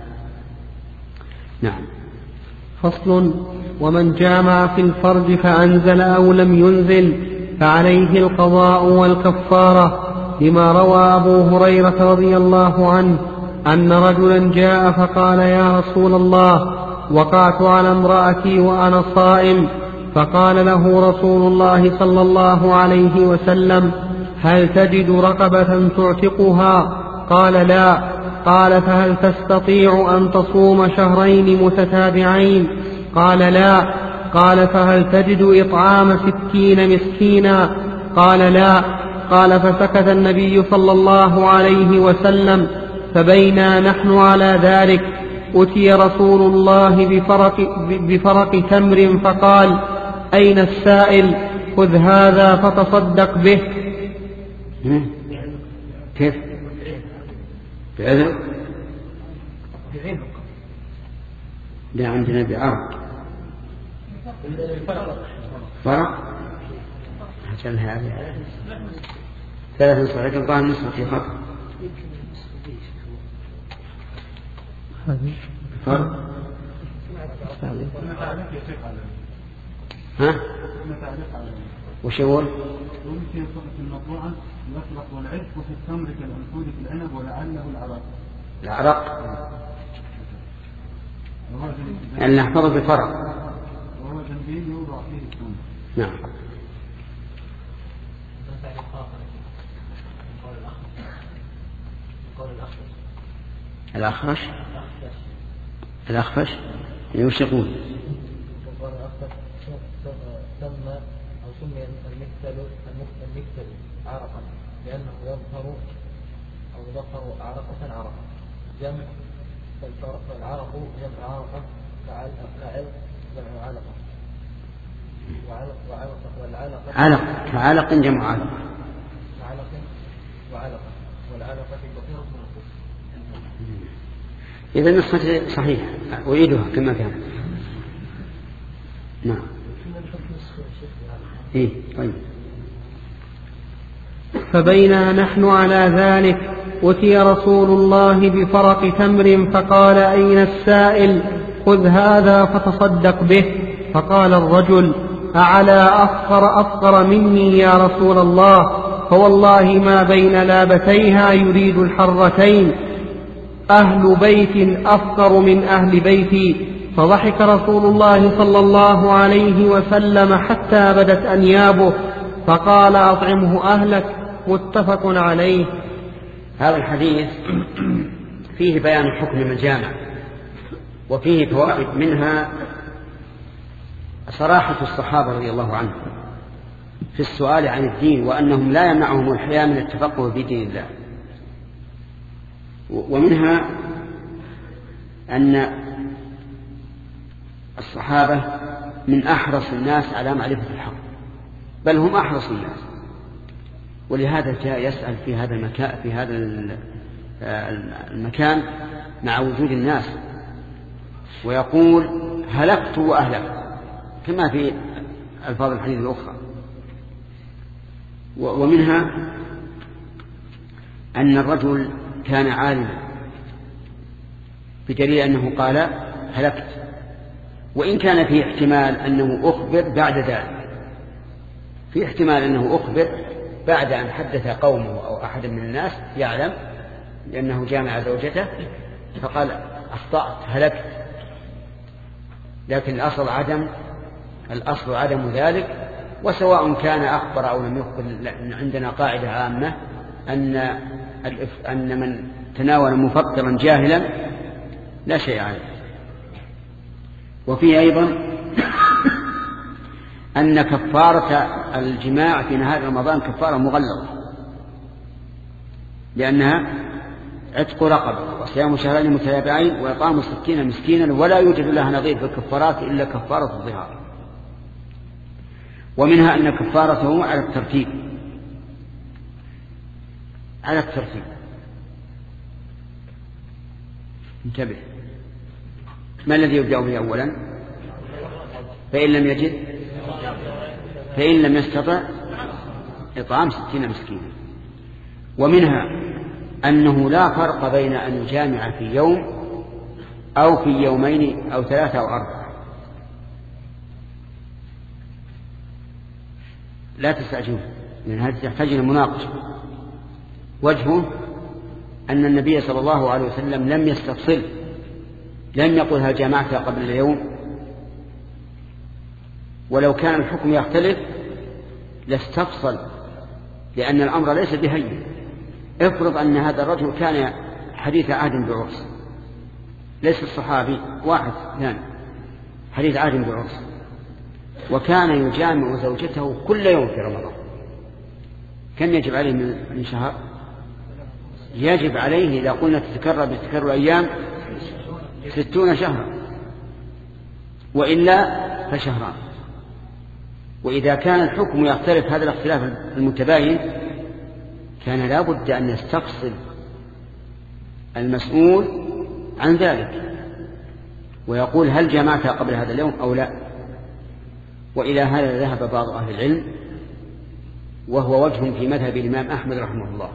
نعم. فصل. ومن جامع في الفرج فأنزل أو لم ينزل فعليه القضاء والكفارة، لما روى أبو هريرة رضي الله عنه أن رجلا جاء فقال يا رسول الله وقعت على امرأتي وأنا صائم، فقال له رسول الله صلى الله عليه وسلم هل تجد رقبة تعتقها؟ قال لا. قال فهل تستطيع أن تصوم شهرين متتابعين؟ قال لا. قال فهل تجد إطعام ستين مسكينا؟ قال لا. قال فسكت النبي صلى الله عليه وسلم. فبينا نحن على ذلك أتي رسول الله بفرق, بفرق تمر فقال أين السائل؟ خذ هذا فتصدق به. كيف؟ بأذن؟ لا عندنا بعرق فرق عشان هذا ثلاث نصف لكن ظاهر نصف في خط فرق. ها؟ وش يقول؟ ممكن في المطبوعة يطلق والعرق وفي التمر كالأنفود في العنب ولعله العرق. العرق أن نحفظه بالفرق وهو جنبين يوضع فيه التمر. نعم. الأخفش الأخفش وش يقول؟ سمى أو سمي المكتل المكتل عرقا لأنه يظهر أو يظهر عرقة عرقا جمع فالعرق جمع عرقة كعلق جمع علقة وعلق وعلقة والعلقة علق كعلق جمع علق علق وعلقة والعلقة كثيرة من الخبز. إذا النسخة صحيحة أعيدها كما كان. نعم. إيه طيب. فبينا نحن على ذلك أتي رسول الله بفرق تمر فقال أين السائل؟ خذ هذا فتصدق به. فقال الرجل أعلى أفقر أفقر مني يا رسول الله؟ فوالله ما بين لابتيها يريد الحرتين أهل بيت أفقر من أهل بيتي. فضحك رسول الله صلى الله عليه وسلم حتى بدت أنيابه فقال أطعمه أهلك. متفق عليه. هذا الحديث فيه بيان حكم من جامع وفيه فوائد، منها صراحة الصحابة رضي الله عنهم في السؤال عن الدين وأنهم لا يمنعهم الحياة من التفقه في دين الله، ومنها أن الصحابة من أحرص الناس على معرفة الحق، بل هم أحرص الناس، ولهذا جاء يسأل في هذا المكان في هذا المكان مع وجود الناس ويقول هلكت وأهلكت كما في ألفاظ الحديث الأخرى. ومنها أن الرجل كان عالما بدليل أنه قال هلكت، وإن كان في احتمال أنه أخبر بعد ذلك، في احتمال أنه أخبر بعد أن حدث قومه أو أحد من الناس يعلم لأنه جامع زوجته فقال أخطأت هلكت، لكن الأصل عدم الأصل عدم ذلك، وسواء كان أخبر أو لم يخبر عندنا قاعدة عامة أن أن من تناول مفطرا جاهلا لا شيء عليه. وفيه أيضا أن كفارة الجماع في نهار رمضان كفارة مغلظة، لأنها عتق رقبة وصيام شهرين متتابعين وإطعام ستين مسكينا، ولا يوجد لها نظير في الكفارات إلا كفارة الظهار. ومنها أن كفارته على الترتيب على الترتيب انتبه، ما الذي يبدأ به أولا؟ فإن لم يجد فإن لم يستطع إطعام ستين مسكينا. ومنها أنه لا فرق بين أن يجامع في يوم أو في يومين أو ثلاثة أو أربعة، لا تستعجلوا، لأن هذا تحتاج إلى مناقشة. وجهه أن النبي صلى الله عليه وسلم لم يستفصل، لم يقل هل جامعت قبل اليوم، ولو كان الحكم يختلف لاستفصل، لأن الأمر ليس بهين. افرض أن هذا الرجل كان حديث عهد بعرس، ليس الصحابي واحد ثاني، حديث عهد بعرس، وكان يجامع زوجته كل يوم في رمضان، كم يجب عليه من شهر؟ يجب عليه إذا قلنا تتكرر بتكرر أيام ستون شهرا، وإلا فشهران. وإذا كان الحكم يختلف هذا الاختلاف المتباين كان لا بد أن يستفصل المسؤول عن ذلك ويقول هل جمعتها قبل هذا اليوم أو لا. وإلى هذا ذهب بعض أهل العلم، وهو وجه في مذهب الإمام أحمد رحمه الله،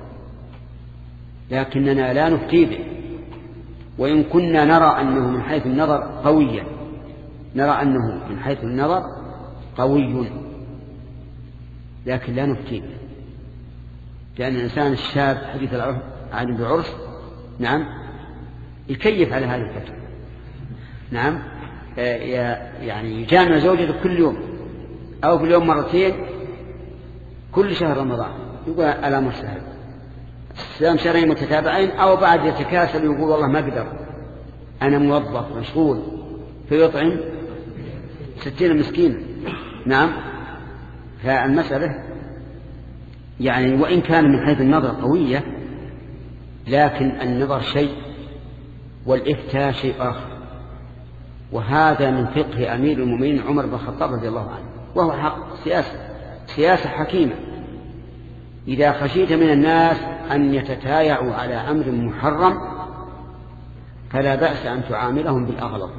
لكننا لا نفتي به، وإن كنا نرى أنه من حيث النظر قويا، نرى أنه من حيث النظر قوي، لكن لا نفتي به، لأن الإنسان الشاب حديث العهد بعرس نعم يكيف على هذه الفترة، نعم يعني يجامع زوجته كل يوم أو في اليوم مرتين كل شهر رمضان، يقول الأمر سهل، صيام شهرين متتابعين، أو بعد يتكاسل يقول والله ما أقدر أنا موظف مشغول، فيطعم ستين مسكين. نعم، فالمسألة يعني وإن كان من حيث النظر قوية، لكن النظر شيء والإفتاء شيء آخر، وهذا من فقه أمير المؤمنين عمر بن الخطاب رضي الله عنه، وهو حق سياسة سياسة حكيمة. إذا خشيت من الناس أن يتتايعوا على أمر محرم فلا بأس أن تعاملهم بالأغلظ،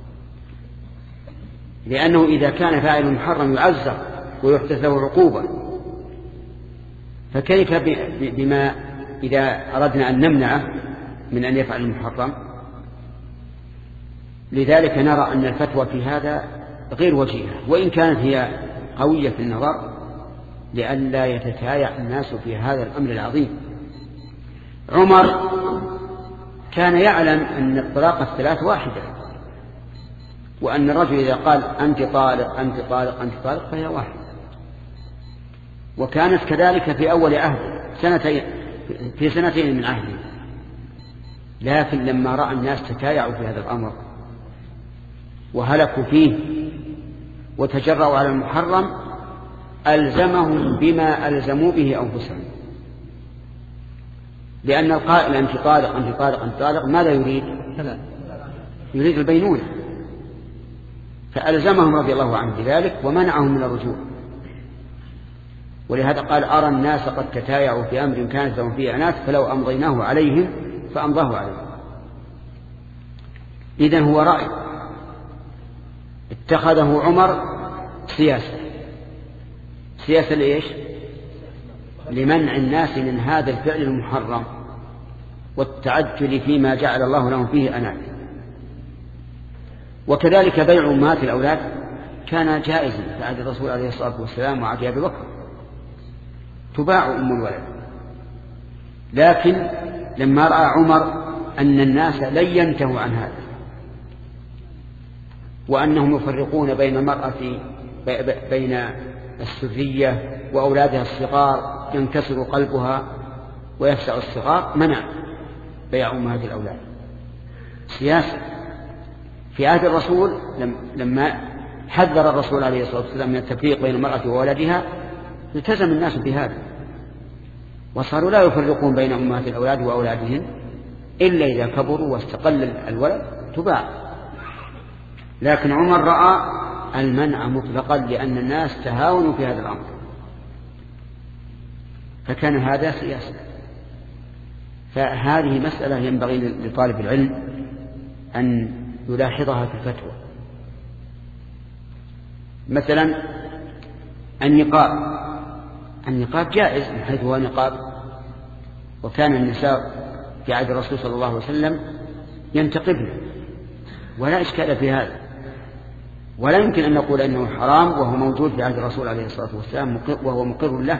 لأنه إذا كان فاعل محرم يعزر ويحدث له عقوبة، فكيف بما إذا أردنا أن نمنعه من أن يفعل المحرم؟ لذلك نرى أن الفتوى في هذا غير وجيهة، وإن كانت هي قوية في النظر، لئلا يتتايع الناس في هذا الأمر العظيم. عمر كان يعلم أن الطلاق الثلاث واحدة، وأن الرجل إذا قال أنت طالق أنت طالق أنت طالق فهي واحدة، وكانت كذلك في أول عهد سنتين في سنتين من عهده. لكن لما رأى الناس تتايعوا في هذا الأمر وهلكوا فيه وتجرأوا على المحرم ألزمهم بما ألزموا به أنفسهم، لأن القائل أنت طالق أنت طالق أنت طالق ماذا يريد؟ يريد البينونة، فألزمهم رضي الله عنه بذلك ومنعهم من الرجوع. ولهذا قال أرى الناس قد تتايعوا في أمر كانت لهم فيه عنات فلو أمضيناه عليهم فأمضاه عليهم. إذن هو رأي اتخذه عمر سياسة سياسة لإيش؟ لمنع الناس من هذا الفعل المحرم والتعجل فيما جعل الله لهم فيه أنات. وكذلك بيع أمهات الأولاد كان جائزا في عهد الرسول عليه الصلاة والسلام وعهد أبي بكر، تباع أم الولد. لكن لما رأى عمر أن الناس لن ينتهوا عن هذا، وأنهم يفرقون بين المرأة بين السرية وأولادها الصغار ينكسر قلبها ويفزع الصغار، منع بيع أمهات الأولاد سياسة. في عهد الرسول لما حذر الرسول عليه الصلاة والسلام من التفريق بين المرأة وولدها التزم الناس بهذا، وصاروا لا يفرقون بين أمهات الأولاد وأولادهن إلا إذا كبروا واستقل الولد تباع. لكن عمر رأى المنع مطلقا لأن الناس تهاونوا في هذا الأمر، فكان هذا سياسة. فهذه مسألة ينبغي لطالب العلم أن يلاحظها في الفتوى. مثلا النقاب، النقاب جائز من حيث هو نقاب، وكان النساء في عهد الرسول صلى الله عليه وسلم ينتقبن ولا إشكال في هذا، ولا يمكن أن نقول أنه حرام وهو موجود في عهد الرسول عليه الصلاة والسلام وهو مقر له.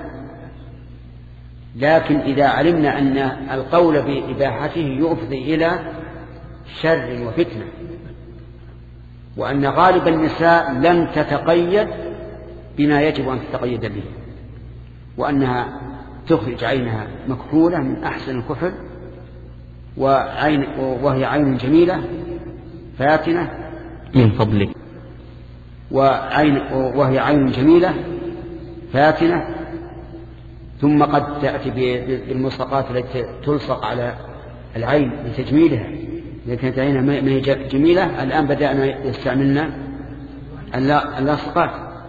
لكن إذا علمنا أن القول بإباحته يفضي إلى شر وفتنة، وأن غالب النساء لم تتقيد بما يجب أن تتقيد به، وأنها تخرج عينها مكحولة من أحسن الكحل، وعين وهي عين جميلة فاتنة من فضلك، وعين وهي عين جميلة فاتنة، ثم قد تأتي بالملصقات التي تلصق على العين لتجميلها. إذا كانت عينها ما هي جميلة الآن بدأنا يستعملنا اللاصقات،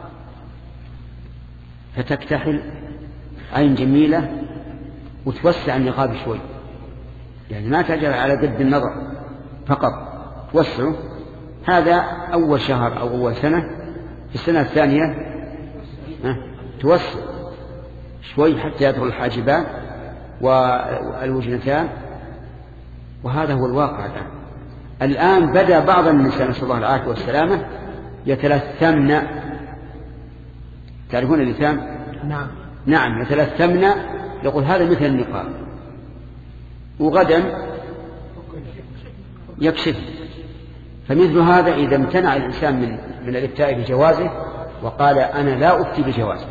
فتكتحل عين جميلة وتوسع النقاب شوي، يعني ما تجعل على قد النظر فقط، توسعه. هذا أول شهر أو أول سنة. في السنة الثانية توسع شوي حتى يدخل الحاجبان والوجنتان، وهذا هو الواقع الآن. الآن بدأ بعض النساء نسأل الله العافية والسلامة يتلثمن. تعرفون اللثام؟ نعم نعم يتلثمن، يقول هذا مثل النقاب، وغدا يكشف. فمثل هذا إذا امتنع الإنسان من من الإفتاء بجوازه وقال أنا لا أفتي بجوازه،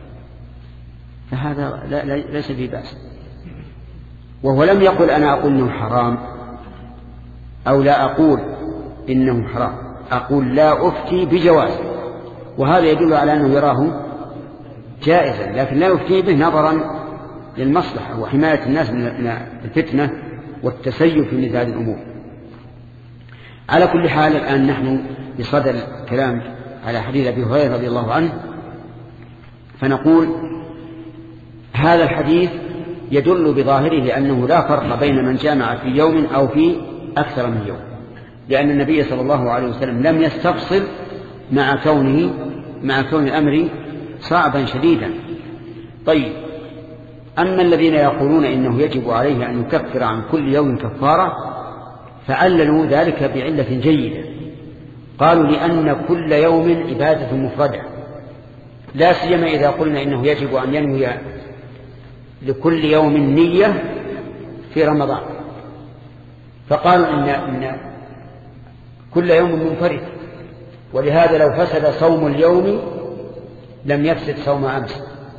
فهذا لا لا ليس فيه بأس. وهو لم يقل أنا أقول إنه حرام أو لا أقول إنه حرام، أقول لا أفتي بجوازه، وهذا يدل على أنه يراه جائزا، لكن لا يفتي به نظرا للمصلحة وحماية الناس من الفتنة والتسيب في مثل هذه الأمور. على كل حال الآن نحن بصدد الكلام على حديث أبي هريرة رضي الله عنه، فنقول هذا الحديث يدل بظاهره أنه لا فرق بين من جامع في يوم أو في أكثر من يوم، لأن النبي صلى الله عليه وسلم لم يستفصل مع كونه مع كون الأمر صعبا شديدا. طيب، أما الذين يقولون إنه يجب عليه أن يكفر عن كل يوم كفارة فعللوا ذلك بعلة جيدة، قالوا لأن كل يوم عبادة مفردة، لا سيما إذا قلنا إنه يجب أن ينوي لكل يوم نية في رمضان، فقالوا إن, إن كل يوم منفرد، ولهذا لو فسد صوم اليوم لم يفسد صوم أمس،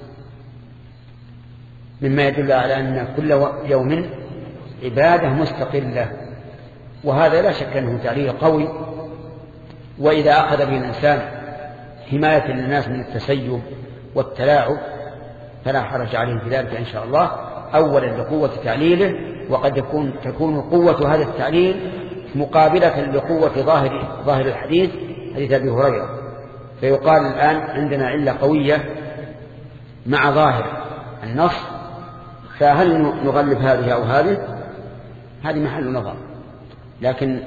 مما يدل على أن كل يوم عبادة مستقلة، وهذا لا شك أنه تعليل قوي. وإذا أخذ به الإنسان حماية للناس من التسيب والتلاعب فلا حرج عليه في ذلك إن شاء الله، أولا لقوة تعليله، وقد يكون تكون قوة هذا التعليل مقابلة لقوة ظاهر ظاهر الحديث حديث أبي هريرة، فيقال الآن عندنا علة قوية مع ظاهر النص، فهل نغلب هذه أو هذه؟ هذه محل نظر. لكن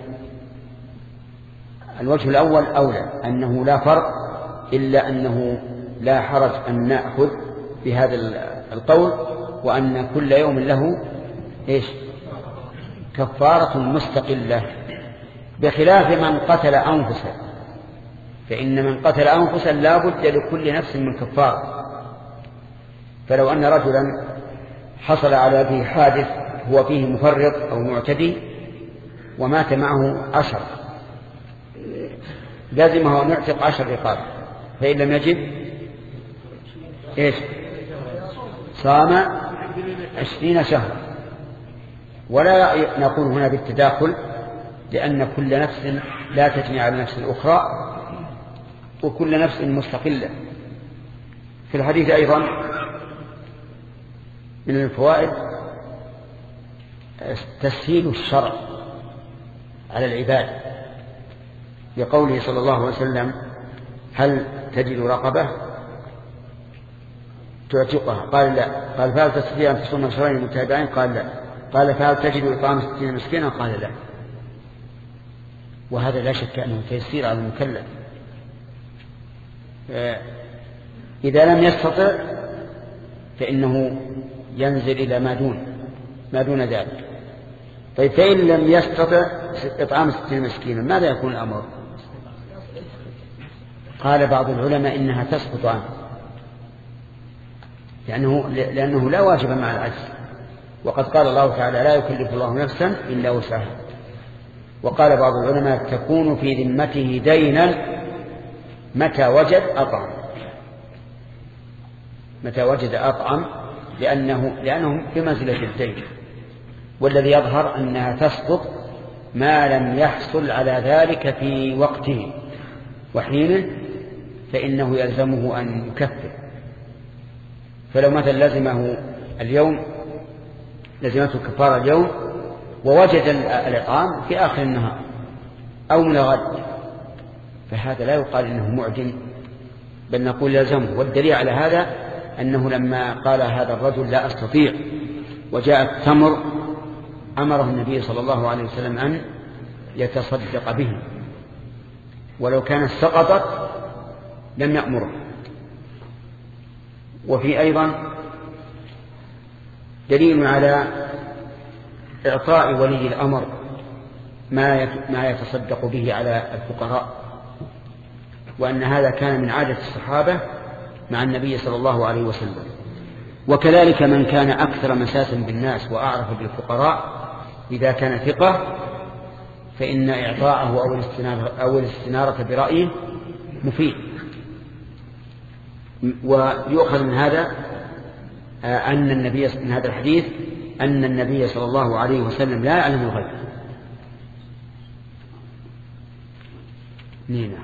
الوجه الأول أولى، أنه لا فرق، إلا أنه لا حرج أن نأخذ بهذا القول، وأن كل يوم له إيش؟ كفارة مستقلة، بخلاف من قتل أنفسا، فإن من قتل أنفسا لا بد لكل نفس من كفارة. فلو أن رجلا حصل على به حادث هو فيه مفرط أو معتدي ومات معه عشر، لازمه أن يعتق عشر رقاب، فإن لم يجد إيش؟ صام عشرين شهرا. ولا نقول هنا بالتداخل، لأن كل نفس لا تجني على نفس الأخرى، وكل نفس مستقلة. في الحديث أيضا من الفوائد تسهيل الشرع على العباد، بقوله صلى الله عليه وسلم: هل تجد رقبة تعتقها؟ قال لا. قال: فهل تستطيع أن تصوم شهرين متتابعين؟ قال لا. قال: فهل تجد إطعام ستين مسكينا؟ قال لا. وهذا لا شك أنه تيسير على المكلف. إذا لم يستطع فإنه ينزل إلى ما دون ما دون ذلك. طيب فإن لم يستطع إطعام ستين مسكينا ماذا يكون الأمر؟ قال بعض العلماء إنها تسقط عنه، لأنه, لأنه لا واجب مع العجز، وقد قال الله تعالى: لا يكلف الله نفسا إلا وسعها. وقال بعض العلماء: تكون في ذمته دينا متى وجد أطعم متى وجد أطعم لأنه لأنه بمنزلة الدين. والذي يظهر أنها تسقط ما لم يحصل على ذلك في وقته وحينه، فإنه يلزمه أن يكفر. فلو مثلا لزمه اليوم لزمته كفارة اليوم ووجد الإطعام في آخر النهار أو من الغد، فهذا لا يقال إنه معجم، بل نقول يلزمه. والدليل على هذا أنه لما قال هذا الرجل: لا أستطيع، وجاء التمر، أمره النبي صلى الله عليه وسلم أن يتصدق به، ولو كانت سقطت لم يأمره. وفي أيضا دليل على إعطاء ولي الأمر ما يتصدق به على الفقراء، وأن هذا كان من عادة الصحابة مع النبي صلى الله عليه وسلم. وكذلك من كان أكثر مساسا بالناس وأعرف بالفقراء إذا كان ثقة، فإن إعطاءه أو الاستنارة, أو الاستنارة برأيه مفيد. ويؤخذ من هذا أن النبي من هذا الحديث أن النبي صلى الله عليه وسلم لا يعلم الغيب. نينا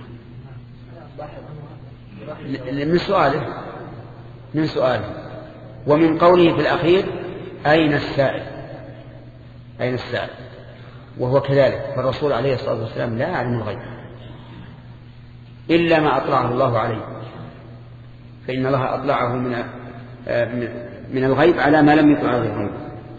من سؤاله من سؤاله ومن قوله في الأخير: أين السائل أين السائل وهو كذلك. فالرسول عليه الصلاة والسلام لا يعلم الغيب إلا ما أطلعه الله عليه، فإن الله أطلعه من من الغيب على ما لم يطلع عليه الغيب.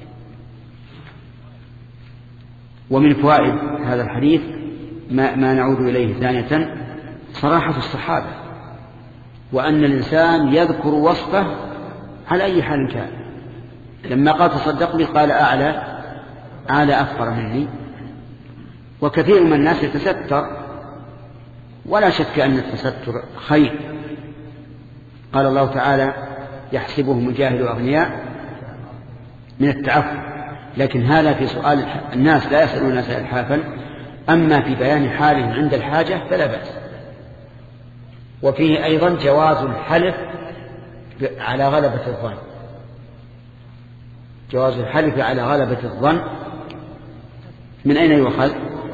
ومن فوائد هذا الحديث ما, ما نعود إليه ثانية صراحة الصحابة، وأن الإنسان يذكر وصفه على أي حال كان. لما قال: تصدق لي، قال: أعلى أعلى أفقر مني. وكثير من الناس يتستر، ولا شك أن التستر خير. قال الله تعالى: يحسبهم الجاهل أغنياء من التعفف. لكن هذا في سؤال الناس، لا يسألون الناس إلحافا. أما في بيان حالهم عند الحاجة فلا بأس. وفيه أيضا جواز الحلف على غلبة الظن جواز الحلف على غلبة الظن من أين يؤخذ؟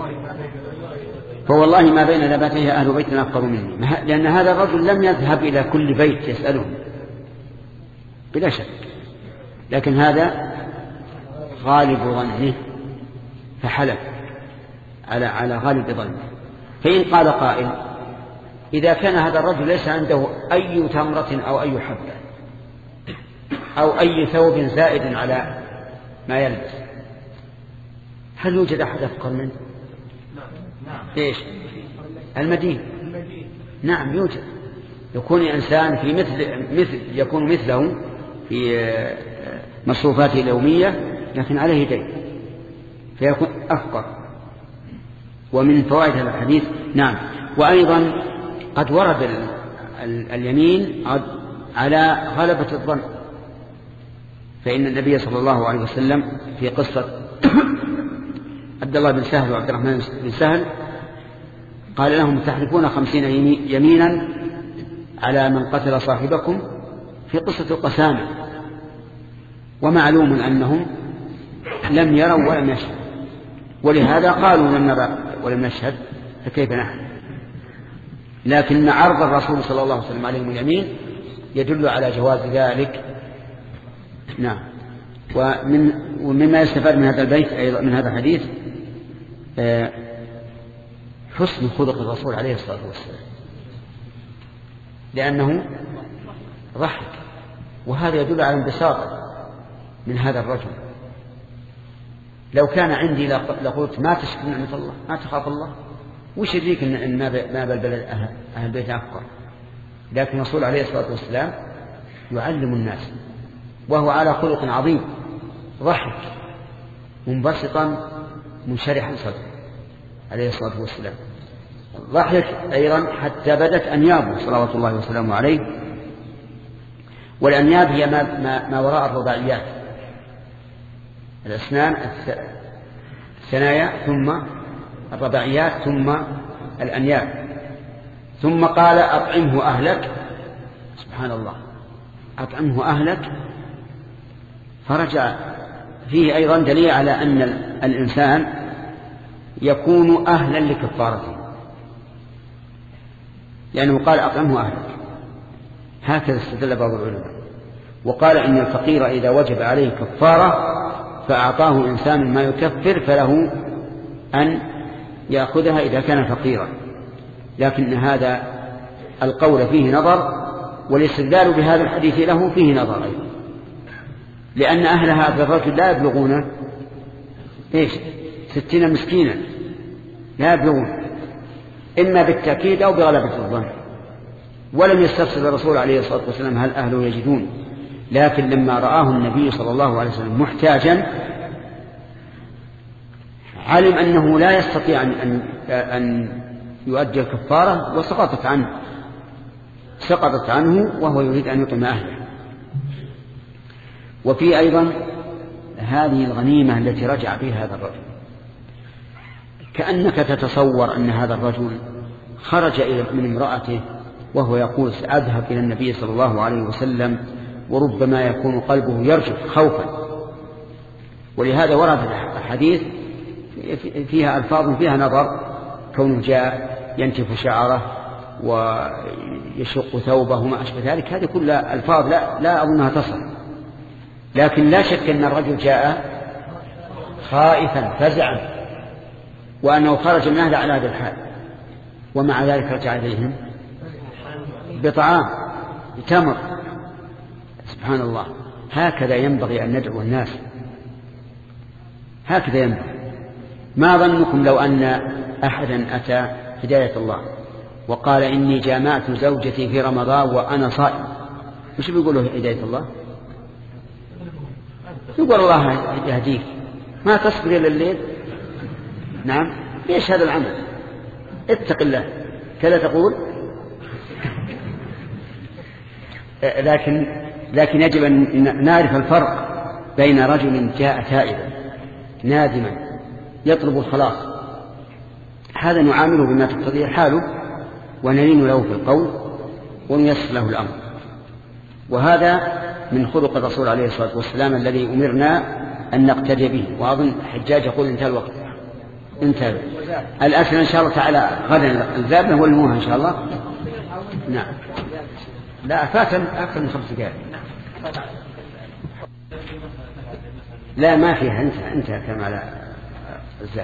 فوالله ما بين لباتيه أهل بيت أفقر مني، لأن هذا الرجل لم يذهب إلى كل بيت يسألهم بلا شك، لكن هذا غالب ظنه فحلف على على غالب ظنه. فإن قال قائل: إذا كان هذا الرجل ليس عنده أي تمرة أو أي حبة أو أي ثوب زائد على ما يلبس، هل يوجد أحد أفقر منه؟ إيش؟ المدينة. نعم يوجد. يكون إنسان في مثل مثل يكون مثله في مصروفاته اليومية، لكن عليه دين فيكون أفقر. ومن فوائد هذا الحديث نعم. وأيضا قد ورد اليمين على غلبة الظن، فإن النبي صلى الله عليه وسلم في قصة عبد الله بن سهل وعبد الرحمن بن سهل قال لهم: تحلفون خمسين يمينا على من قتل صاحبكم في قصة القسامة، ومعلوم أنهم لم يروا ولم يشهدوا، ولهذا قالوا لم نرى ولم نشهد فكيف نحن. لكن عرض الرسول صلى الله عليه وسلم عليهم اليمين يدل على جواز ذلك. نعم. ومن ومما يستفاد من هذا البيت أيضا من هذا الحديث حسن خلق الرسول عليه الصلاة والسلام، لأنه ضحك، وهذا يدل على انبساط من هذا الرجل. لو كان عندي لقلت ما تشكر نعمة الله، ما تخاف الله، وش يدريك ان ما بالبلد اهل البيت افقر. لكن الرسول عليه الصلاة والسلام يعلم الناس وهو على خلق عظيم، ضحك منبسطا منشرحا صدره عليه الصلاة والسلام. ضحك أيضا حتى بدت أنيابه صلوات الله وسلامه عليه، والأنياب هي ما, ما, ما وراء الرباعيات، الأسنان الثنايا ثم الرباعيات ثم الأنياب. ثم قال أطعمه أهلك، سبحان الله، أطعمه أهلك. فرجع فيه أيضا دليل على أن الإنسان يكون أهلا لكفارته، لأنه قال أطعمه أهلك، هكذا استدل بعض العلماء. وقال إن الفقير إذا وجب عليه كفارة فأعطاه إنسان ما يكفر فله أن يأخذها إذا كان فقيرا. لكن هذا القول فيه نظر، والاستدلال بهذا الحديث له فيه نظر أيضا، لأن أهل هذا الرجل لا يبلغون إيش ستين مسكينا، لا يبلغون، إما بالتأكيد أو بغلبة الظن. ولم يستفسر الرسول عليه الصلاة والسلام هل أهله يجدون، لكن لما رآه النبي صلى الله عليه وسلم محتاجا علم أنه لا يستطيع أن, أن يؤدي الكفارة، وسقطت عنه سقطت عنه وهو يريد أن يطعم أهله. وفي أيضا هذه الغنيمة التي رجع بها هذا الرجل، كأنك تتصور أن هذا الرجل خرج من امرأته وهو يقول سأذهب إلى النبي صلى الله عليه وسلم، وربما يكون قلبه يرجف خوفا. ولهذا ورد الحديث فيها ألفاظ فيها نظر، كونه جاء ينتف شعره ويشق ثوبه وما أشبه ذلك، هذه كلها ألفاظ لا, لا أظنها تصل. لكن لا شك أن الرجل جاء خائفا فزعا، وأنه خرج من أهله على هذا الحال، ومع ذلك رجع إليهم بطعام بتمر. سبحان الله، هكذا ينبغي أن ندعو الناس، هكذا ينبغي. ما ظنكم لو أن أحدا أتى هداية الله وقال إني جامعت زوجتي في رمضان وأنا صائم، مش بيقولوا هداية الله؟ يقول الله يهديك، ما تصبر إلى الليل. نعم، ليش هذا العمل؟ اتق الله، كذا تقول. لكن لكن يجب أن نعرف الفرق بين رجل جاء تائبا نادما يطلب الخلاص، هذا نعامله بما تقتضيه حاله ونلين له في القول ونيسر له الأمر. وهذا من خلق الرسول عليه الصلاة والسلام الذي أمرنا أن نقتدي به. وأظن حجاج يقول انتهى الوقت، انتهى الأسئلة إن شاء الله تعالى غدا الذابة والموها إن شاء الله. نعم، لا فات أكثر من خمس دقائق. لا ما فيها، انت انت كما على الزاد.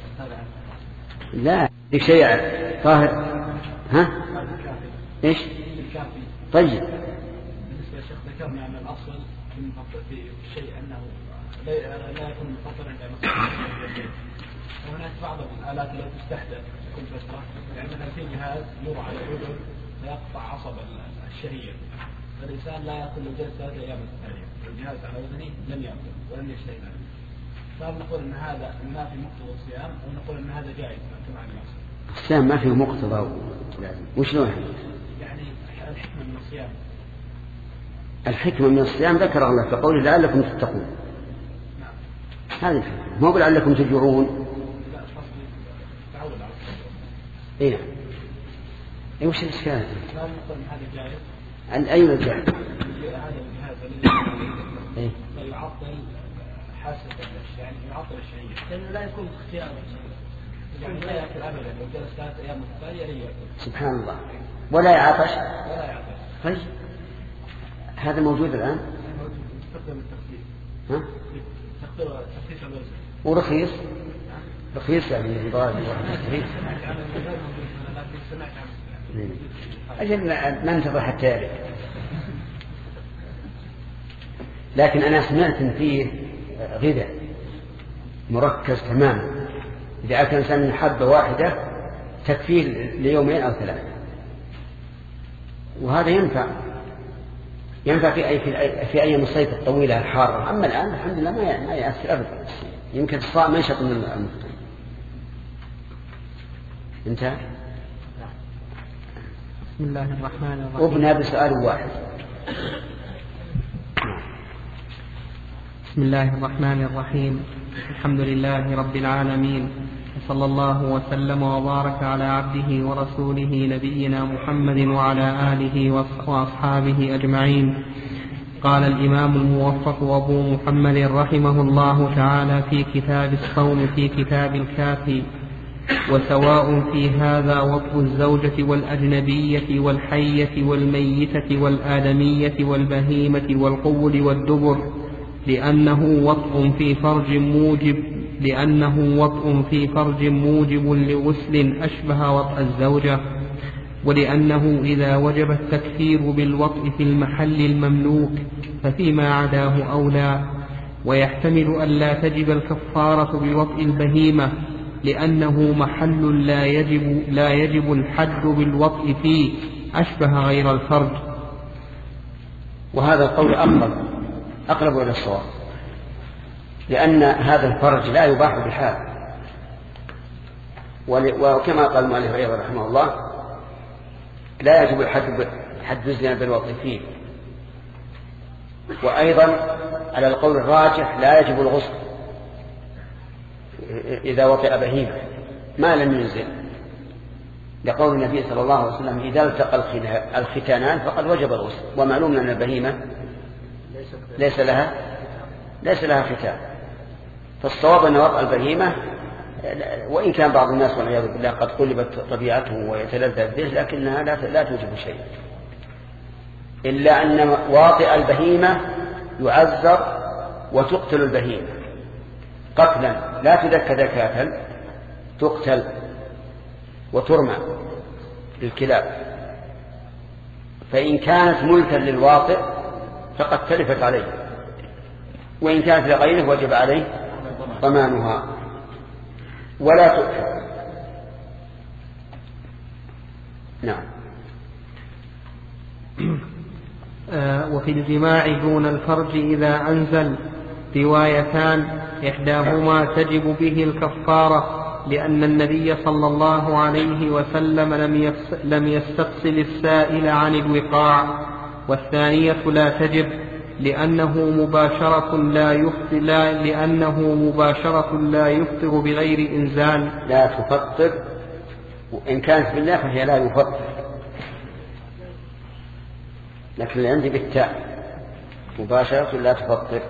لا في شيء طاهر. ها ايش؟ طيب بالنسبه يا شيخ ذكرنا ان الاصل في الشيء انه لا يكون مقطرا عند مصلحه، وهناك بعض الالات التي تستحدث تكون فتره، يعني مثلا في جهاز يوضع على الرجل فيقطع عصب الشهيه، فالانسان لا ياكل الجلسه ثلاث ايام متتاليه، الجهاز على وزنه لم ياكل ولم يشتهي ذلك. فهل نقول ان هذا ما في مقتضى الصيام، او نقول ان هذا جائز كما عن الاصل؟ الصيام ما فيه مقتضى لازم. وش نوع؟ يعني الحكمه من الصيام. الحكمه من الصيام ذكر الله في قوله لعلكم تتقون. نعم. هذه الحكمه، مو لعلكم تجوعون. لا، قصدي تعود على الصيام. ايه أي وش الإشكال؟ لا نقول من هذا جائز. عن أي مجال؟ هذا الجهاز الذي يعطل حاسة يعني يعطل الشيء. لأنه لا يكون اختيارا. يعني لا يأكل أبدا لو جلس ثلاث أيام متتالية لا يأكل. سبحان الله. ولا يعطش؟ ولا يعطش. طيب هذا موجود الآن؟ موجود. يستخدم التخفيف. ها؟ تخفيف الوزن. ورخيص؟ رخيص يعني يضاعف رخيص. أجل ننتظر حتى يرد. لكن أنا سمعت أن فيه غذاء مركز تماما إذا أكل إنسان حبة واحدة تكفيه ليومين أو ثلاثة، وهذا ينفع ينفع في أي في أي في أيام الصيف الطويلة الحارة. أما الآن الحمد لله ما ما يأثر أبدا، يمكن الصائم ينشط من المفطر. انتهى. بسم الله الرحمن الرحيم. وابنى بسؤال واحد. بسم الله الرحمن الرحيم. الحمد لله رب العالمين، وصلى الله وسلم وبارك على عبده ورسوله نبينا محمد وعلى آله وأصحابه أجمعين. قال الإمام الموفق أبو محمد رحمه الله تعالى في كتاب الصوم في كتاب الكافي: وسواء في هذا وطء الزوجة والأجنبية والحية والميتة والآدمية والبهيمة والقول والدبر، لأنه وطء في فرج موجب لأنه وطء في فرج موجب لغسل أشبه وطء الزوجة، ولأنه إذا وجب التكفير بالوطء في المحل المملوك ففيما عداه أولى. ويحتمل أن لا تجب الكفارة بوطء البهيمة لأنه محل لا يجب, لا يجب الحد بالوطء فيه أشبه غير الفرج. وهذا القول أقرب أقرب إلى الصواب، لأن هذا الفرج لا يباح بحال، وكما قال المؤلف أيضا رحمه الله لا يجب الحد حد الزنا بالوطء فيه. وأيضا على القول الراجح لا يجب الغسل إذا وطئ بهيمة ما لم ينزل، لقول النبي صلى الله عليه وسلم: إذا التقى الختانان فقد وجب الغسل. ومعلوم أن البهيمة ليس لها ليس لها ختان، فالصواب أن وطئ البهيمة، وإن كان بعض الناس والعياذ بالله قد قلبت طبيعته ويتلذذ به، لكنها لا توجب شيء، إلا أن واطئ البهيمة يعذر وتقتل البهيمة قتلا لا تذكى ذكاة، تقتل وترمى للكلاب. فإن كانت ملكا للواطئ فقد تلفت عليه، وإن كانت لغيره وجب عليه ضمانها ولا تؤثر. نعم. وفي الجماع دون الفرج إذا أنزل روايتان: إحداهما تجب به الكفارة لأن النبي صلى الله عليه وسلم لم يستفصل السائل عن الوقاع، والثانية لا تجب لأنه مباشرة لا يفطر لأنه مباشرة لا يفطر بغير إنزال. لا تفطر، وإن كانت بالله فهي لا يفطر، لكن اللي عندي بالتاء مباشرة لا تفطر،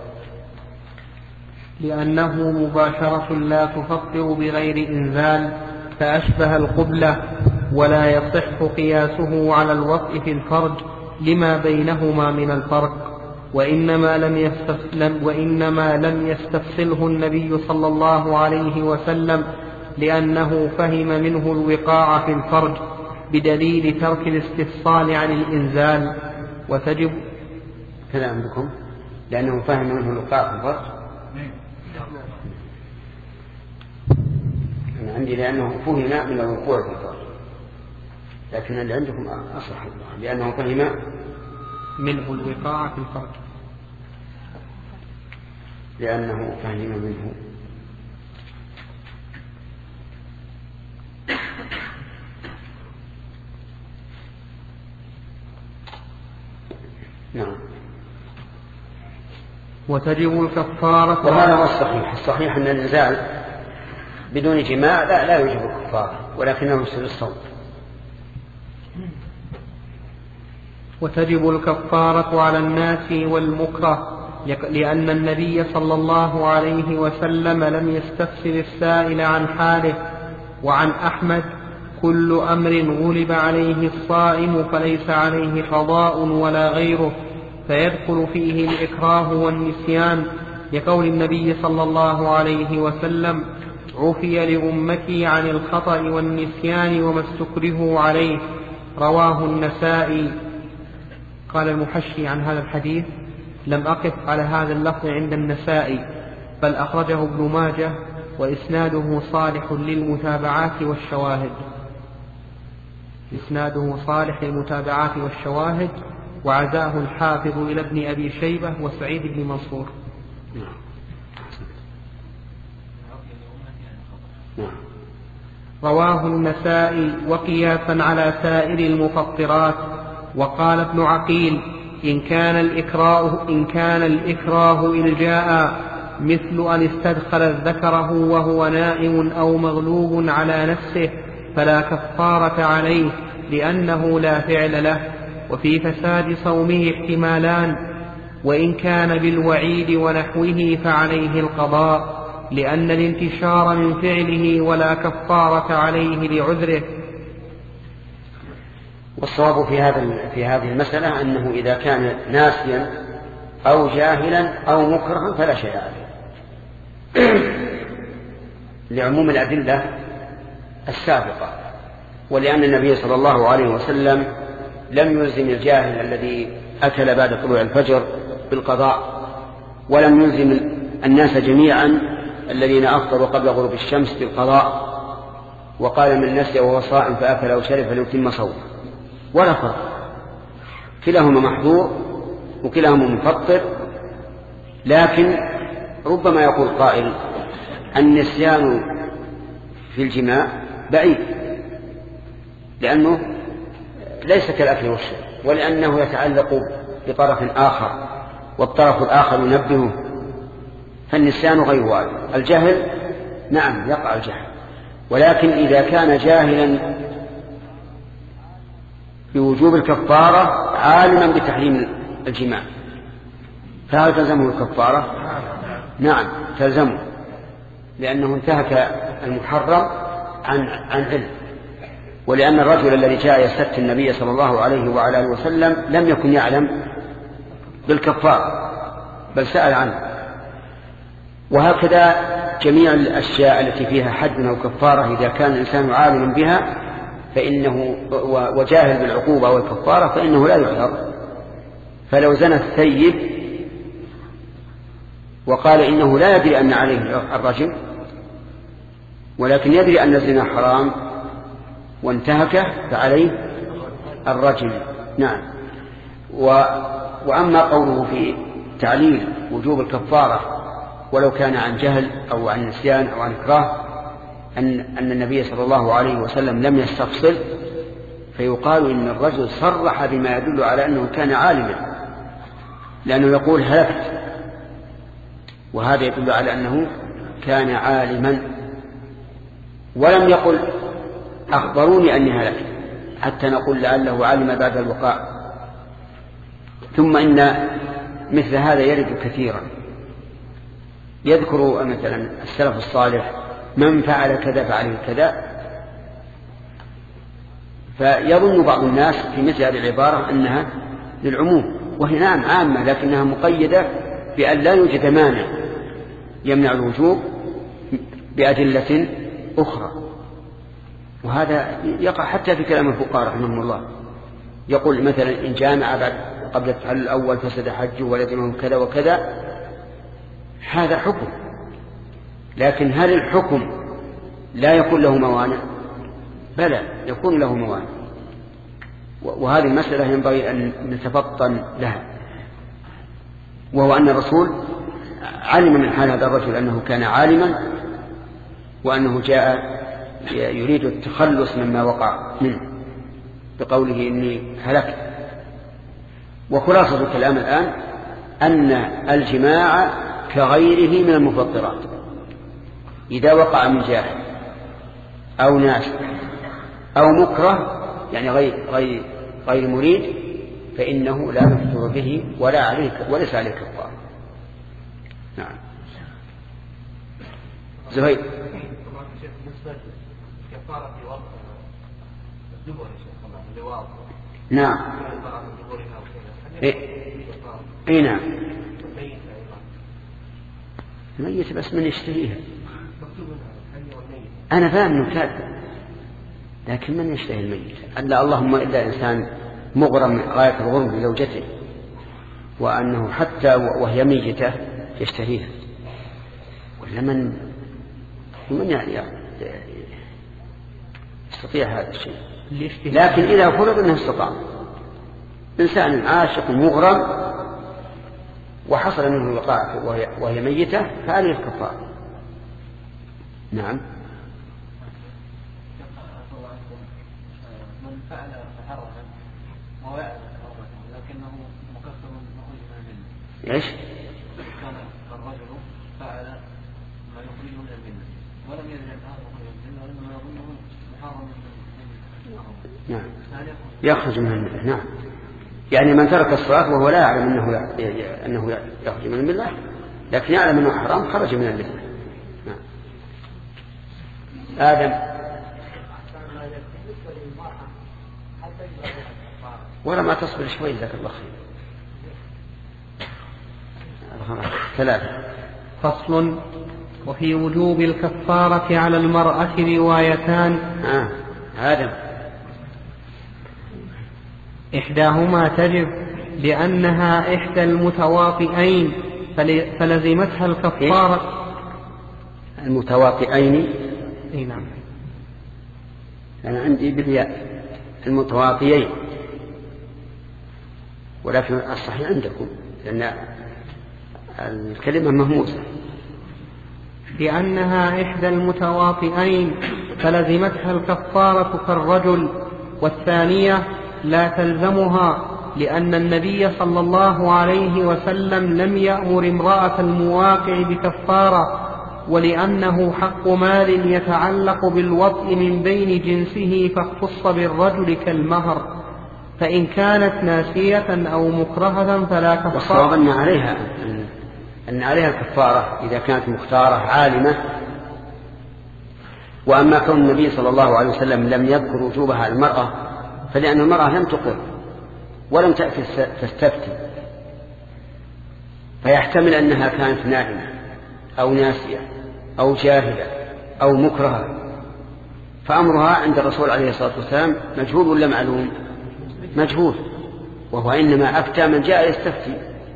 لأنه مباشرة لا تفطر بغير إنزال فأشبه القبلة، ولا يصح قياسه على الوطء في الفرج لما بينهما من الفرق. وإنما لم يستفصل وإنما لم يستفصله النبي صلى الله عليه وسلم لأنه فهم منه الوقاع في الفرج بدليل ترك الاستفصال عن الإنزال. وتجب كلام بكم لأنه فهم منه الوقاع في الفرج. أنا عندي لأنه فهم من الوقوع في الفرج، لكن اللي عندكم أصح لأنه فهم منه الوقاع في الفرج، لأنه فهم منه نعم. وتجب الكفارة. وهذا هو الصحيح. الصحيح أن النزال بدون جماع لا لا يوجب الكفارة، ولكنه يفسد الصوم. وتجب الكفارة على الناس والمكره، لأن النبي صلى الله عليه وسلم لم يستفسر السائل عن حاله. وعن أحمد: كل أمر غلب عليه الصائم فليس عليه قضاء ولا غيره، فيدخل فيه الإكراه والنسيان، لقول النبي صلى الله عليه وسلم: عفي لأمتي عن الخطأ والنسيان وما استكرهوا عليه. رواه النسائي. قال المحشي عن هذا الحديث: لم أقف على هذا اللفظ عند النسائي، بل أخرجه ابن ماجه وإسناده صالح للمتابعات والشواهد. إسناده صالح للمتابعات والشواهد، وعزاه الحافظ إلى ابن أبي شيبة وسعيد بن منصور. رواه النسائي وقياسا على سائر المفطرات. وقال ابن عقيل: إن كان الإكراه, إن كان الإكراه إلجاء مثل أن استدخل ذكره وهو نائم أو مغلوب على نفسه فلا كفارة عليه، لأنه لا فعل له. وفي فساد صومه احتمالان: وإن كان بالوعيد ونحوه فعليه القضاء، لأن الانتشار من فعله ولا كفارة عليه لعذره. والصواب في هذا في هذه المسألة أنه إذا كان ناسيا أو جاهلا أو مكرها فلا شيء عليه، لعموم الأدلة السابقة، ولأن النبي صلى الله عليه وسلم لم يلزم الجاهل الذي أكل بعد طلوع الفجر بالقضاء، ولم يلزم الناس جميعا الذين أفطروا قبل غروب الشمس بالقضاء، وقال: من نسي وهو صائم فأكل أو شرب فليتم صومه، ولا فرق، كلاهما محظور وكلاهما مفطر. لكن ربما يقول قائل: النسيان في الجماع بعيد، لأنه ليس كالأكل والشرب، ولأنه يتعلق بطرف آخر، والطرف الآخر ينبهه، فالنسيان غير واجب. الجهل نعم يقع الجهل، ولكن إذا كان جاهلا بوجوب الكفارة عالما بتحريم الجماع فهل تلزمه الكفارة؟ نعم تلزمه، لأنه انتهك المحرم عن عن علم. ولأن الرجل الذي جاء يستفتي النبي صلى الله عليه وعلى آله وسلم لم يكن يعلم بالكفارة، بل سأل عنه. وهكذا جميع الأشياء التي فيها حد أو كفارة إذا كان الإنسان عالما بها فإنه وجاهل بالعقوبة والكفارة فإنه لا يعذر. فلو زنى الثيب وقال إنه لا يدري أن عليه الرجم، ولكن يدري أن الزنا حرام وانتهكه فعليه الرجم. نعم. و... وأما قوله في تعليل وجوب الكفارة ولو كان عن جهل أو عن نسيان أو عن إكراه أن, أن النبي صلى الله عليه وسلم لم يستفصل، فيقال إن الرجل صرح بما يدل على أنه كان عالما، لأنه يقول هلكت، وهذا يدل على أنه كان عالما، ولم يقل أخبروني أني هلكت حتى نقول لعله علم بعد الوقاع. ثم إن مثل هذا يرد كثيرا، يذكر مثلا السلف الصالح من فعل كذا فعله كذا، فيظن بعض الناس في مثل هذه العبارة أنها للعموم، وهي نعم عامة لكنها مقيدة بأن لا يوجد مانع يمنع الوجوب بأدلة أخرى. وهذا يقع حتى في كلام الفقهاء رحمهم الله، يقول مثلا إن جامع بعد قبل التحلل الأول فسد حجه ولزمه كذا وكذا، هذا حكم، لكن هل الحكم لا يكون له موانع؟ بلى يكون له موانع، وهذه المسألة ينبغي أن نتفطن لها، وهو أن الرسول علم من حال هذا الرجل أنه كان عالما وأنه جاء يريد التخلص مما وقع منه بقوله إني هلكت. وخلاصة الكلام الآن أن الجماع كغيره من المفطرات، إذا وقع من جاهل أو ناس أو مكره يعني غير, غير, غير مريد فإنه لا يفطر به ولا عليك وليس عليك كفارة. نعم. زهير. نعم. اي نعم. الميت بس من يشتهيها. انا فاهم انه كاذب، لكن من يشتهي الميت؟ الا اللهم الا انسان مغرم غايه الغرم بزوجته، وانه حتى وهي ميته يشتهيها، ولا من من يعني يستطيع هذا الشيء؟ لكن إذا فرض أنه استطاع إنسان عاشق مغرم وحصل منه الوقاع وهي, وهي ميتة فعليه الكفارة. نعم. من فعل محرما وهو يعلم لكنه مكفر مخرج من الملة. ايش؟ كان الرجل فعل ما يخرجه من الملة ولم يدري أنه مخرج من الملة وإنما يظنه محرم من نعم يخرج من الملة. نعم، يعني من ترك الصلاة وهو لا يعلم أنه أنه يخرج من الملة لكن يعلم أنه حرام خرج من الملة. نعم. آدم. ولا ما تصبر شوي ذاك الله خير. ثلاثة. فصل. وفي وجوب الكفارة على المرأة روايتان. آه. آدم. إحداهما تجب لأنها إحدى المتواطئين فلزمتها الكفارة. المتواطئين. اي نعم. أنا عندي بالياء المتواطئين، ولكن الصحيح عندكم لأن الكلمة مهموسة. لأنها إحدى المتواطئين فلزمتها الكفارة كالرجل. والثانية لا تلزمها لأن النبي صلى الله عليه وسلم لم يأمر امرأة المواقع بكفارة، ولأنه حق مال يتعلق بالوطء من بين جنسه فاختص بالرجل كالمهر، فإن كانت ناسية أو مكرهة فلا كفارة. والصواب أن عليها أن عليها الكفارة إذا كانت مختارة عالمة. وأما كون النبي صلى الله عليه وسلم لم يذكر وجوبها على المرأة فلأن المرأة لم تقر ولم تأتي تستفتي، فيحتمل أنها كانت نائمة أو ناسية أو جاهلة أو مكرهة، فأمرها عند الرسول عليه الصلاة والسلام مجهول ولا معلوم؟ مجهول، وهو إنما أفتى من جاء يستفتي.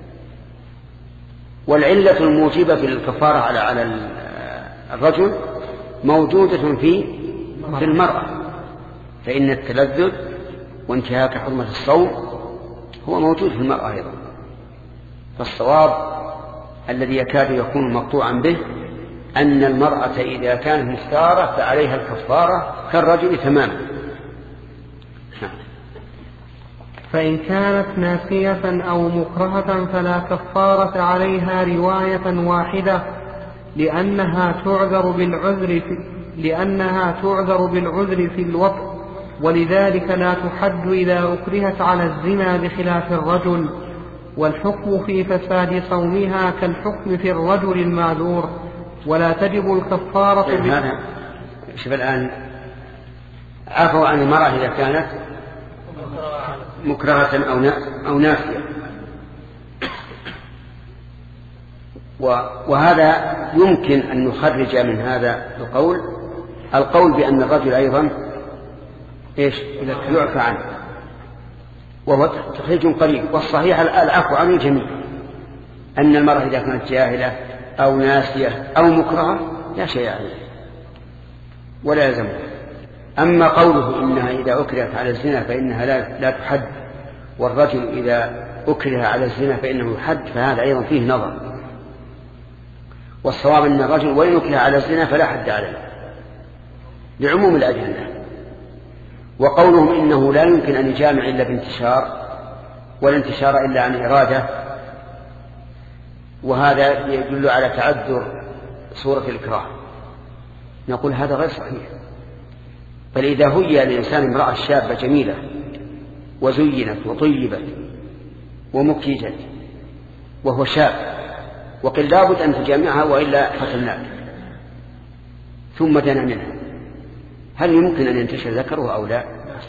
والعلة الموجبة في الكفارة على على الرجل موجودة في في المرأة، فإن التلذذ وانتهاك حرمة الصوم هو موجود في المرأة أيضا. فالصواب الذي يكاد يكون مقطوعا به أن المرأة إذا كانت مختارة فعليها الكفارة كالرجل تماما. فإن كانت ناسية أو مكرهة فلا كفارة عليها رواية واحدة لأنها تعذر بالعذر في لأنها تعذر بالعذر في الوطء، ولذلك لا تحد إذا أكرهت على الزنا بخلاف الرجل. والحكم في فساد صومها كالحكم في الرجل المعذور، ولا تجب الكفارة. هذا شوف الآن عفوا عن المرأة إذا كانت مكرهة أو أو ناسية، وهذا يمكن أن نخرج من هذا القول القول بأن الرجل أيضا إيش يعفى عنه، وهو تخريج قريب. والصحيح العفو عن الجميع، أن المرأة إذا كانت جاهلة أو ناسية أو مكرهة لا شيء عليه ولا يلزمها. أما قوله إنها إذا أكرهت على الزنا فإنها لا, لا تحد، والرجل إذا أكره على الزنا فإنه يحد، فهذا أيضا فيه نظر. والصواب أن الرجل وإن أكره على الزنا فلا حد عليه لعموم الأدلة. وقولهم إنه لا يمكن أن يجامع إلا بانتشار، ولا انتشار إلا عن إرادة، وهذا يدل على تعذر صورة الإكراه، نقول هذا غير صحيح. بل إذا هي الإنسان امرأة شابة جميلة وزينت وطيبت ومكيجا وهو شاب وقل لابد أن تجامعها وإلا قتلناك، ثم دنا منها، هل يمكن أن ينتشر ذكره أو لا؟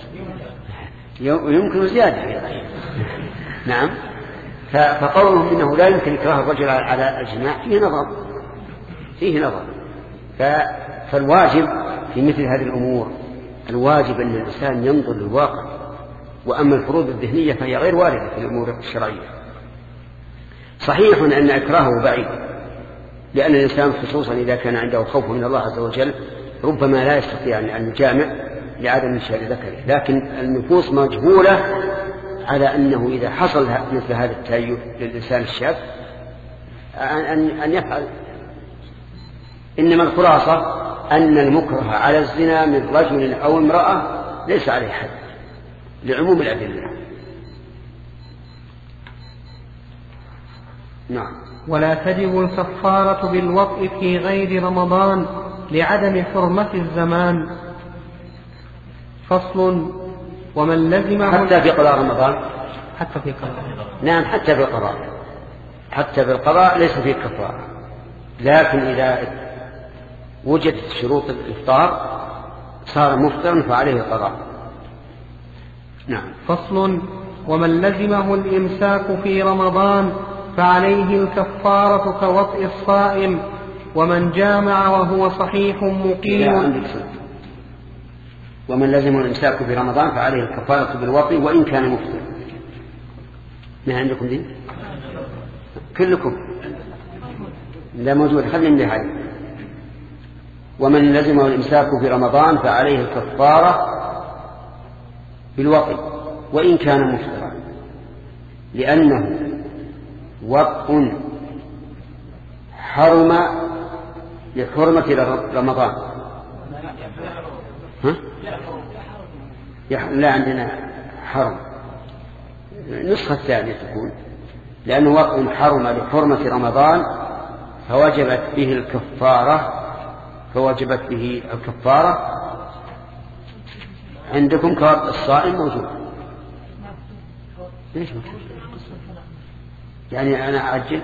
يمكن زيادة. نعم. فقولهم إنه لا يمكن إكراه الرجل على الجماع فيه نظر فيه نظر فالواجب في مثل هذه الأمور الواجب أن الإنسان ينظر للواقع، وأما الفروض الذهنية فهي غير واردة في الأمور الشرعية. صحيح أن إكراهه بعيد، لأن الإنسان خصوصا إذا كان عنده خوف من الله عز وجل ربما لا يستطيع أن يجامع لعدم انتشار ذكره، لكن النفوس مجبولة على أنه إذا حصل مثل هذا التأيف للإنسان الشاب أن يفعل. إنما الخلاصة أن المكره على الزنا من رجل أو امرأة ليس عليه حد لعموم الأدلة. نعم. ولا تجب الكفارة بالوطء في غير رمضان لعدم حرمة الزمان. فصل. ومن لزمه حتى في قضاء رمضان حتى في قضاء نعم حتى في القضاء حتى في القضاء ليس فيه كفارة، لكن إذا وجدت شروط الإفطار صار مفطرا فعليه القضاء. نعم. فصل. ومن لزمه الإمساك في رمضان فعليه الكفارة كوطئ الصائم، ومن جامع وهو صحيح مقيم. ومن لزمه الإمساك في رمضان فعليه الكفارة بالوطئ وإن كان مفطر. ما عندكم دي؟ كلكم لا موجود، خلينا نده عليه. ومن لزمه الإمساك في رمضان فعليه الكفارة بالوطئ وإن كان مفطرا، لأنه وطء حرم لحرمة رمضان. ها؟ لا عندنا حرم، النسخة الثانية تكون لأنه وطء حرم لحرمة رمضان فوجبت به الكفارة فوجبت به الكفارة. عندكم كوطئ الصائم موجود. ليش يعني أنا أعجل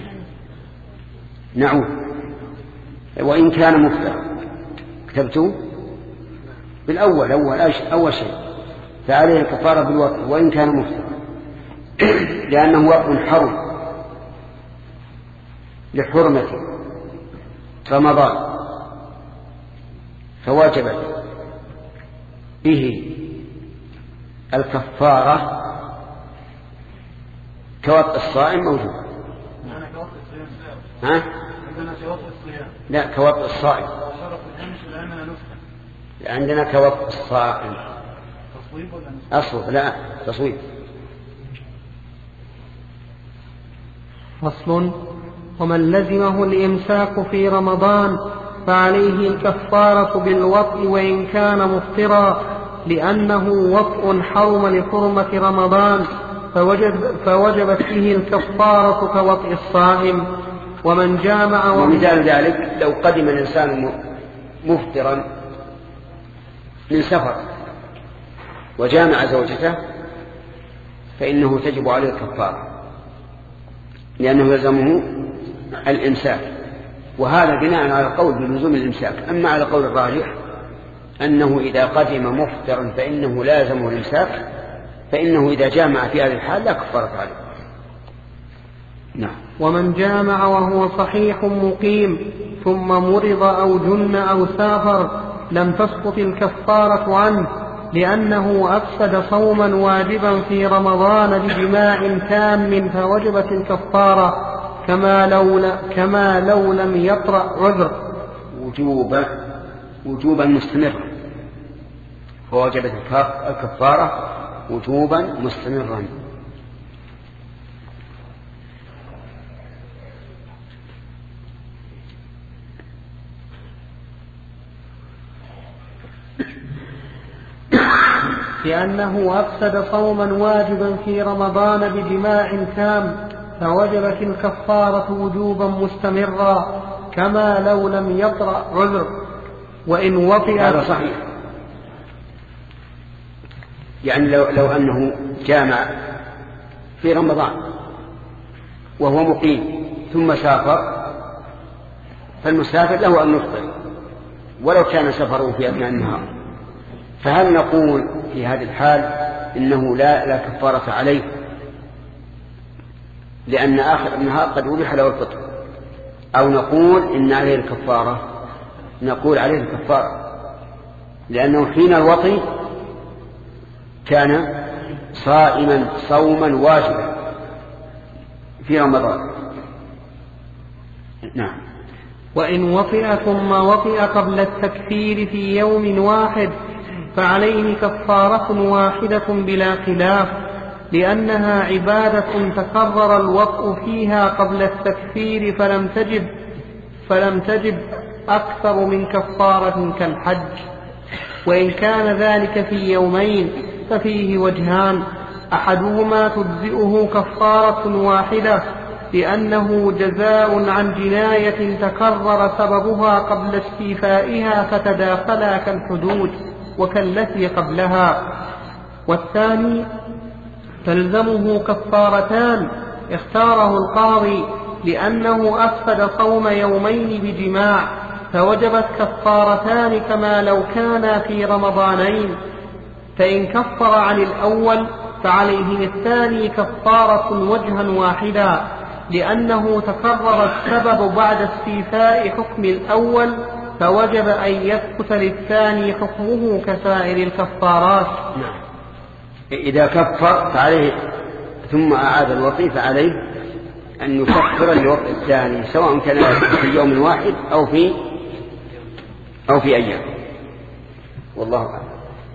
نعود. وإن كان مفطر كتبته بالأول أول أول شيء فعليه الكفارة بالوطء وإن كان مفطر، لأنه وطء حرم لحرمة رمضان فوجبت به الكفارة كوطئ الصائم موجود. ها؟ لا كوطئ الصائم عندنا كوطئ الصائم أصل لا تصويب. فصل. ومن لزمه الإمساك في رمضان فعليه الكفارة بالوطء وإن كان مفطرا، لأنه وطء حرم لحرمة رمضان فوجب فوجبت به الكفارة كوطئ الصائم. ومن جامع ومثال ذلك لو قدم الإنسان مفطرا من سفر وجامع زوجته فإنه تجب عليه الكفارة لأنه يلزمه الإمساك، وهذا بناء على القول بلزوم الإمساك. أما على قول الراجح أنه إذا قدم مفطرا فإنه لازمه الإمساك، فإنه إذا جامع في هذه الحال لا كفارة عليه. نعم. ومن جامع وهو صحيح مقيم ثم مرض أو جن أو سافر لم تسقط الكفارة عنه، لأنه أفسد صوما واجبا في رمضان بجماع تام فوجبت الكفارة كما لو, كما لو لم يطرأ عذر وجوبا وجوبا مستمرا، فوجبت الكفارة وجوبا مستمرا. لأنه أفسد صوما واجبا في رمضان بجماع تام فوجبت الكفارة وجوبا مستمرا كما لو لم يطرأ عذر. وإن وطئ هذا صحيح، يعني لو, لو أنه جامع في رمضان وهو مقيم ثم سافر، فالمسافر له أن يفطر ولو كان سفره في أثناء النهار. فهل نقول في هذه الحال إنه لا, لا كفارة عليه لأن آخر النهار قد أبيح له الفطر، أو نقول إن عليه الكفارة؟ نقول عليه الكفارة، لأنه حين الوطي كان صائما صوما واجبا في رمضان. نعم. وإن وطئ ثم وطئ قبل التكفير في يوم واحد فعليه كفارة واحدة بلا خلاف، لأنها عبادة تكرر الوطء فيها قبل التكفير فلم تجب فلم تجب أكثر من كفارة كالحج. وإن كان ذلك في يومين ففيه وجهان، أحدهما تجزئه كفارة واحدة لأنه جزاء عن جناية تكرر سببها قبل استيفائها فتداخلا كالحدود وكالتي قبلها، والثاني تلزمه كفارتان اختاره القاضي لأنه أفسد صوم يومين بجماع فوجبت كفارتان كما لو كانا في رمضانين، فإن كفر عن الأول فعليه الثاني كفارة وجها واحدا لأنه تكرر السبب بعد استيفاء حكم الأول فوجب أن يثبت للثاني حكمه كسائر الكفارات. نعم. إذا كفر فعليه ثم أعاد الوطي فعليه أن يكفر الوطي الثاني سواء كان في يوم واحد أو في أو في أيام، والله أعلم.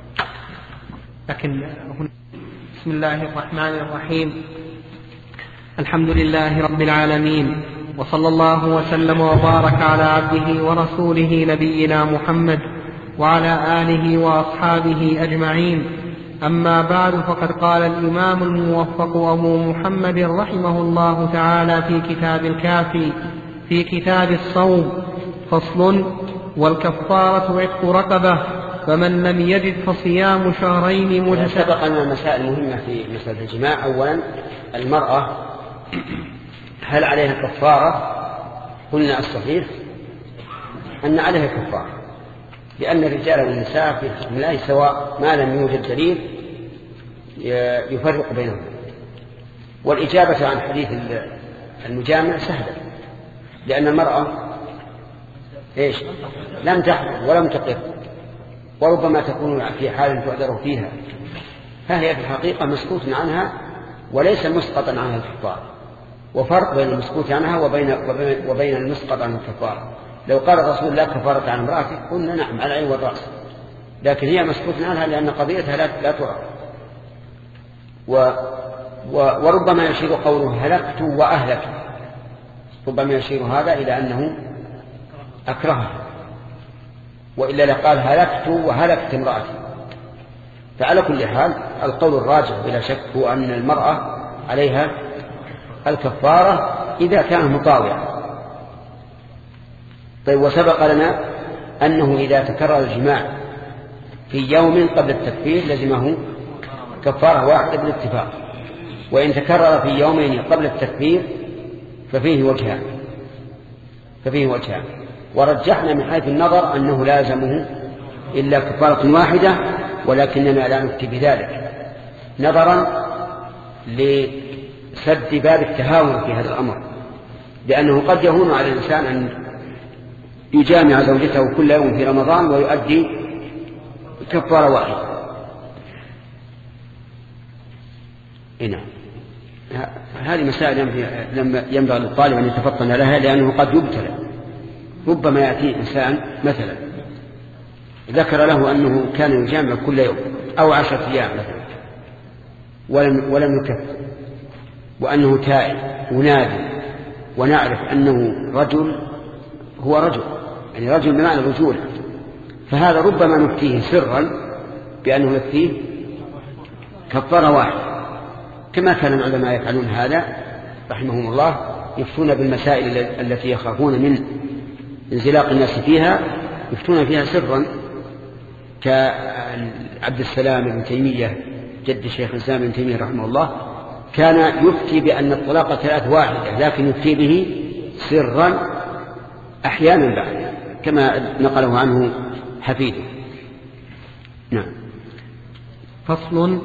لكن بسم الله الرحمن الرحيم، الحمد لله رب العالمين، وصلى الله وسلم وبارك على عبده ورسوله نبينا محمد وعلى آله وأصحابه أجمعين. أما بعد، فقد قال الإمام الموفق أبو محمد رحمه الله تعالى في كتاب الكافي في كتاب الصوم: فصل: والكفارة عتق رقبة، فمن لم يجد فصيام شهرين متتابعين. سبق لنا المسائل المهمة في مسألة الجماع. أولا المرأة هل عليها كفارة؟ قلنا الصحيح أن عليها كفارة، لأن الرجال والنساء في حكم الله سواء ما لم يوجد دليل يفرق بينهم. والإجابة عن حديث المجامع سهلة، لأن المرأة إيش؟ لم تحمل ولم تقر، وربما تكون في حال تعذر فيها، فهي في الحقيقة مسكوت عنها وليس مسقطا عنها الكفارة. وفرق بين المسكوت عنها وبين, وبين المسقط عن الكفارة. لو قال الرسول لا كفارة عن امرأتك قلنا نعم على العين والرأس، لكن هي مسكوت عنها لأن قضيتها لا, لا تعرف. و و وربما يشير قوله هلكت وأهلك، ربما يشير هذا إلى أنه أكرهها، وإلا لقال هلكت وهلكت امرأتي. فعلى كل حال القول الراجح بلا شك هو أن المرأة عليها الكفارة إذا كان مطاوعا. طيب، وسبق لنا أنه إذا تكرر الجماع في يوم قبل التكفير لزمه كفارة واحدة بالاتفاق، وإن تكرر في يومين قبل التكفير ففيه وجهان ففيه وجهان ورجحنا من حيث النظر أنه لازمه إلا كفارة واحدة، ولكننا لا نفتي بذلك نظرا لسد باب التهاون في هذا الأمر، لأنه قد يهون على الإنسان أن يجامع زوجته كل يوم في رمضان ويؤدي كفارة واحدة. هنا هذه مسائل ينبغي للطالب أن يتفطن لها، لأنه قد يبتلى. ربما يأتي إنسان مثلا ذكر له أنه كان يجامع كل يوم أو عشرة أيام مثلا ولم, ولم يكفر، وأنه تائب ونادي، ونعرف أنه رجل هو رجل، يعني رجل بمعنى الرجولة، فهذا ربما نفتيه سرا بأنه يكفيه كفارة واحدة، كما كان العلماء يفعلون هذا رحمهم الله، يفتون بالمسائل التي يخافون من انزلاق الناس فيها، يفتون فيها سرا، كعبد السلام بن تيمية جد شيخ الإسلام ابن تيمية رحمه الله، كان يفتي بأن الطلاق ثلاث واحدة، لكن يفتي به سرا أحيانا بعد، كما نقله عنه حفيده. نعم. فصل.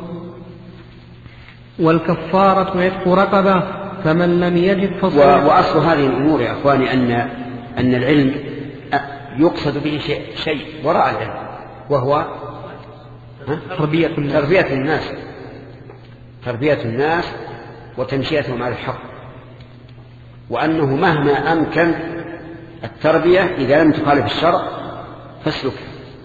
والكفارة عتق رقبة فمن لم يجد فصيام. وأصل هذه الأمور يا أخواني أن أن العلم يقصد به شيء, شيء وراء العلم، وهو تربية الناس. تربية الناس تربية الناس وتمشيتهم على الحق، وأنه مهما أمكن التربية إذا لم تخالف الشرع فاسلك.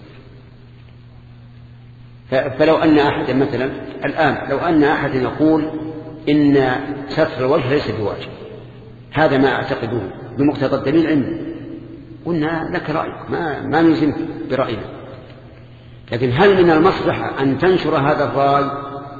فلو أن أحد مثلا الآن لو أن أحد يقول إن ستر الوجه ليس بواجب، هذا ما أعتقده بمقتضى الدليل عندي، قلنا لك رأيك، ما, ما نلزمك برأينا، لكن هل من المصلحة أن تنشر هذا الرأي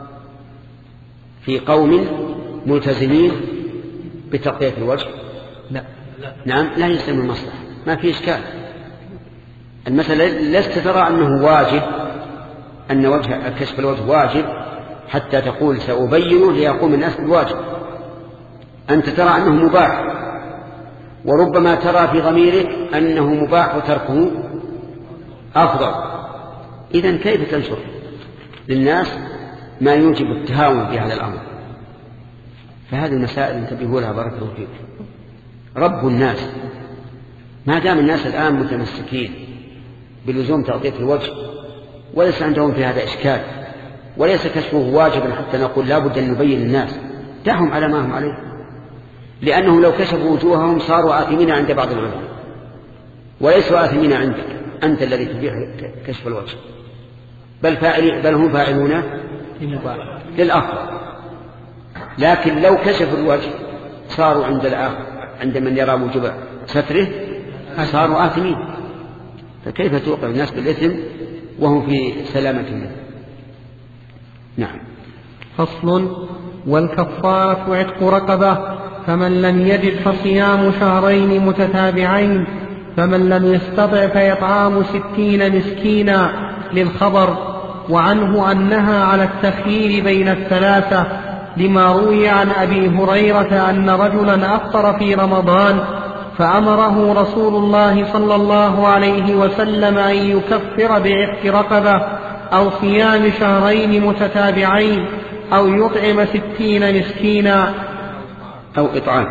في قوم ملتزمين بتغطية الوجه؟ لا. نعم، لا يسلم المصلحة، ما في إشكال. المسألة لست ترى أنه واجب، أن وجه كشف الوجه واجب حتى تقول سأبينه ليقوم الناس بالواجب. أنت ترى أنه مباح، وربما ترى في ضميرك أنه مباح وتركه أفضل. إذن كيف تنشر للناس ما يوجب التهاون في هذا الأمر؟ فهذه المسائل انتبهوا لها بارك الله فيكم. رب الناس، ما دام الناس الآن متمسكين بلزوم تغطية الوجه وليس عندهم في هذا إشكال، وليس كشفه واجبا حتى نقول لا بد أن نبين للناس، دعهم على ما هم عليه، لأنه لو كشفوا وجوههم صاروا آثمين عند بعض العلماء، وليسوا آثمين عندك أنت الذي تبيح كشف الوجه، بل, فاعل بل هم فاعلون للأفضل. لكن لو كشفوا الوجه صاروا عند الآخر عند من يرى موجب ستره صاروا آثمين، فكيف توقع الناس بالإثم وهم في سلامة منه؟ نعم. فصل. والكفارة عتق رقبة فمن لم يجد فصيام شهرين متتابعين، فمن لم يستطع فيطعام ستين مسكينا للخبر، وعنه أنها على التخيير بين الثلاثة، لما روي عن أبي هريرة أن رجلا أفطر في رمضان فأمره رسول الله صلى الله عليه وسلم أن يكفر بعتق رقبة أو صيام شهرين متتابعين أو يطعم ستين مسكينا أو إطعام.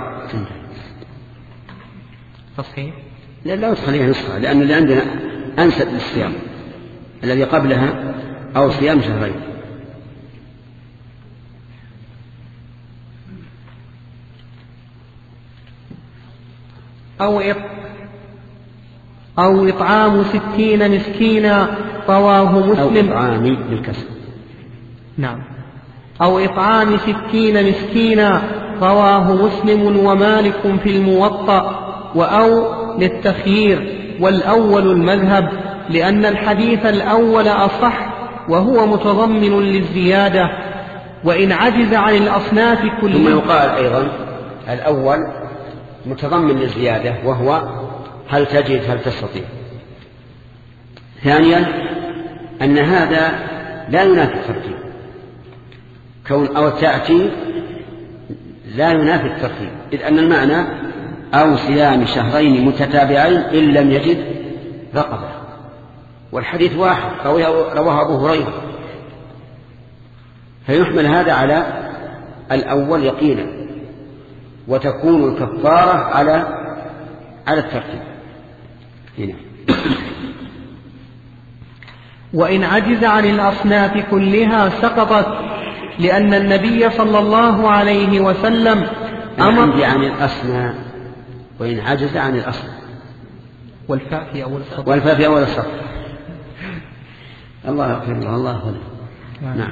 تصحيح؟ لا لا تخليها نصها، لأن اللي عندنا أنسب للصيام الذي قبلها أو صيام شهرين. أو أو إطعام ستين مسكينا رواه مسلم. أو إطعام بالكسر. نعم. أو إطعام ستين مسكينا رواه مسلم ومالك في الموطأ، وأو للتخيير، والأول المذهب، لأن الحديث الأول أصح وهو متضمن للزيادة، وإن عجز عن الأصناف كلها. ثم يقال أيضا الأول متضمن للزيادة، وهو هل تجد هل تستطيع. ثانيا أن هذا لا ينافي الترتيب، كون أو تأتي لا ينافي الترتيب، إذ أن المعنى أو صيام شهرين متتابعين إن لم يجد رقبة، والحديث واحد رواه أبو هريرة، فيحمل هذا على الأول يقينا، وتكون الكفارة على على الترتيب هنا. وإن عجز عن الأصناف كلها سقطت، لأن النبي صلى الله عليه وسلم أمر عن الأصناف، وإن عجز عن الأصناف، والفاء في أول السطر، والفاء في أول السطر. الله يغفر له، الله يغفر له. نعم.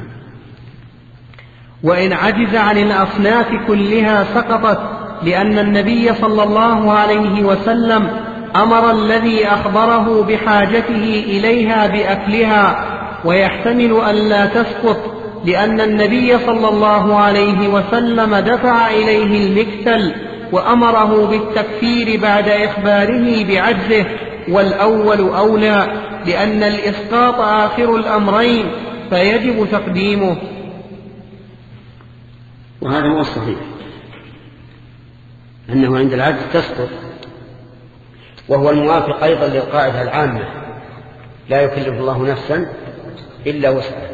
وإن عجز عن الأصناف كلها سقطت، لأن النبي صلى الله عليه وسلم أمر الذي أخبره بحاجته إليها بأكلها، ويحتمل أن لا تسقط، لأن النبي صلى الله عليه وسلم دفع إليه المكتل وأمره بالتكفير بعد إخباره بعجزه، والأول أولى، لأن الإسقاط آخر الأمرين فيجب تقديمه. وهذا هو الصحيح، أنه عند العجز تسقط، وهو الموافق أيضا للقاعدة العامة لا يكلف الله نفسا إلا وسعها،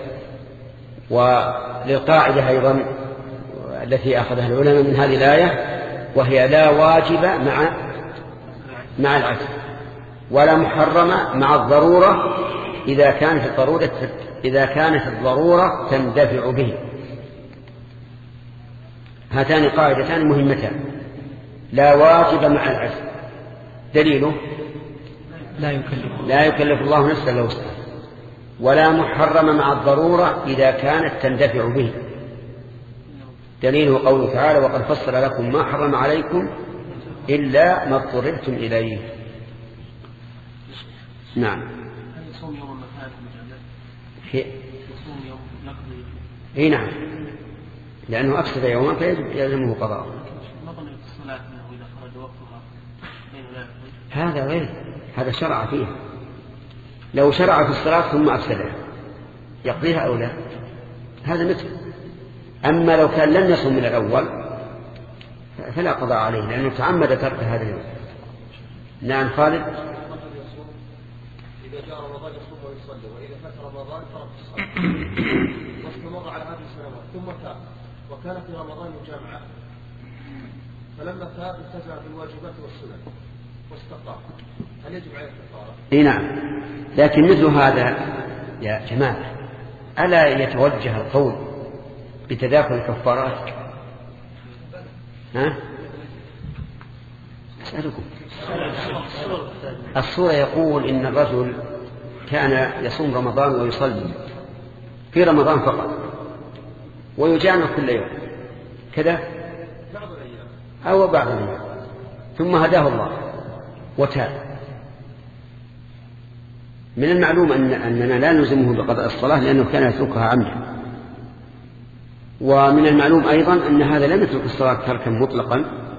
وللقاعدة أيضا التي أخذها العلماء من هذه الآية، وهي لا واجب مع مع العجز، ولا محرم مع الضرورة إذا كانت الضرورة إذا كانت الضرورة تندفع به. هاتان قاعدتان مهمتان، لا واجب مع العجز، دليله لا يكلف لا يكلف الله نفسا إلا وسعها، ولا محرم مع الضرورة إذا كانت تندفع به، دليله قوله تعالى وقد فصل لكم ما حرم عليكم إلا ما اضطررتم إليه. نعم. يصوم يوم المكان يصوم يوم نقضي. اي نعم، لأنه أفسد يوما فيلزمه قضاء. ما ظن الصلاة أنه إذا خرج وقتها هذا غير، هذا شرع فيه، لو شرع في الصلاة ثم أفسدها يقضيها أو لا، هذا مثل. أما لو كان لم يصم من الأول فلا قضاء عليه لأنه تعمد ترك هذا اليوم. نعم خالد. إذا جاء رمضان يصوم ويصلي، وإذا فات رمضان ترك الصلاة واستمر على هذه السنوات ثم تاب وكان في رمضان جامعة، فلما تاب التزم بالواجبات والسنن واستقام، هل يجب عليه الكفارة؟ اي نعم، لكن مثل هذا يا جماعة ألا يتوجه القول بتداخل الكفارات؟ ها؟ أسألكم. الصورة يقول إن الرجل كان يصوم رمضان ويصلي في رمضان فقط ويجامع كل يوم كذا أو بعض الأيام، ثم هداه الله وتاب. من المعلوم أن أننا لا نلزمه بقضاء الصلاة لأنه كان يتركها عمدا، ومن المعلوم أيضا أن هذا لم يترك الصلاة تركا مطلقا،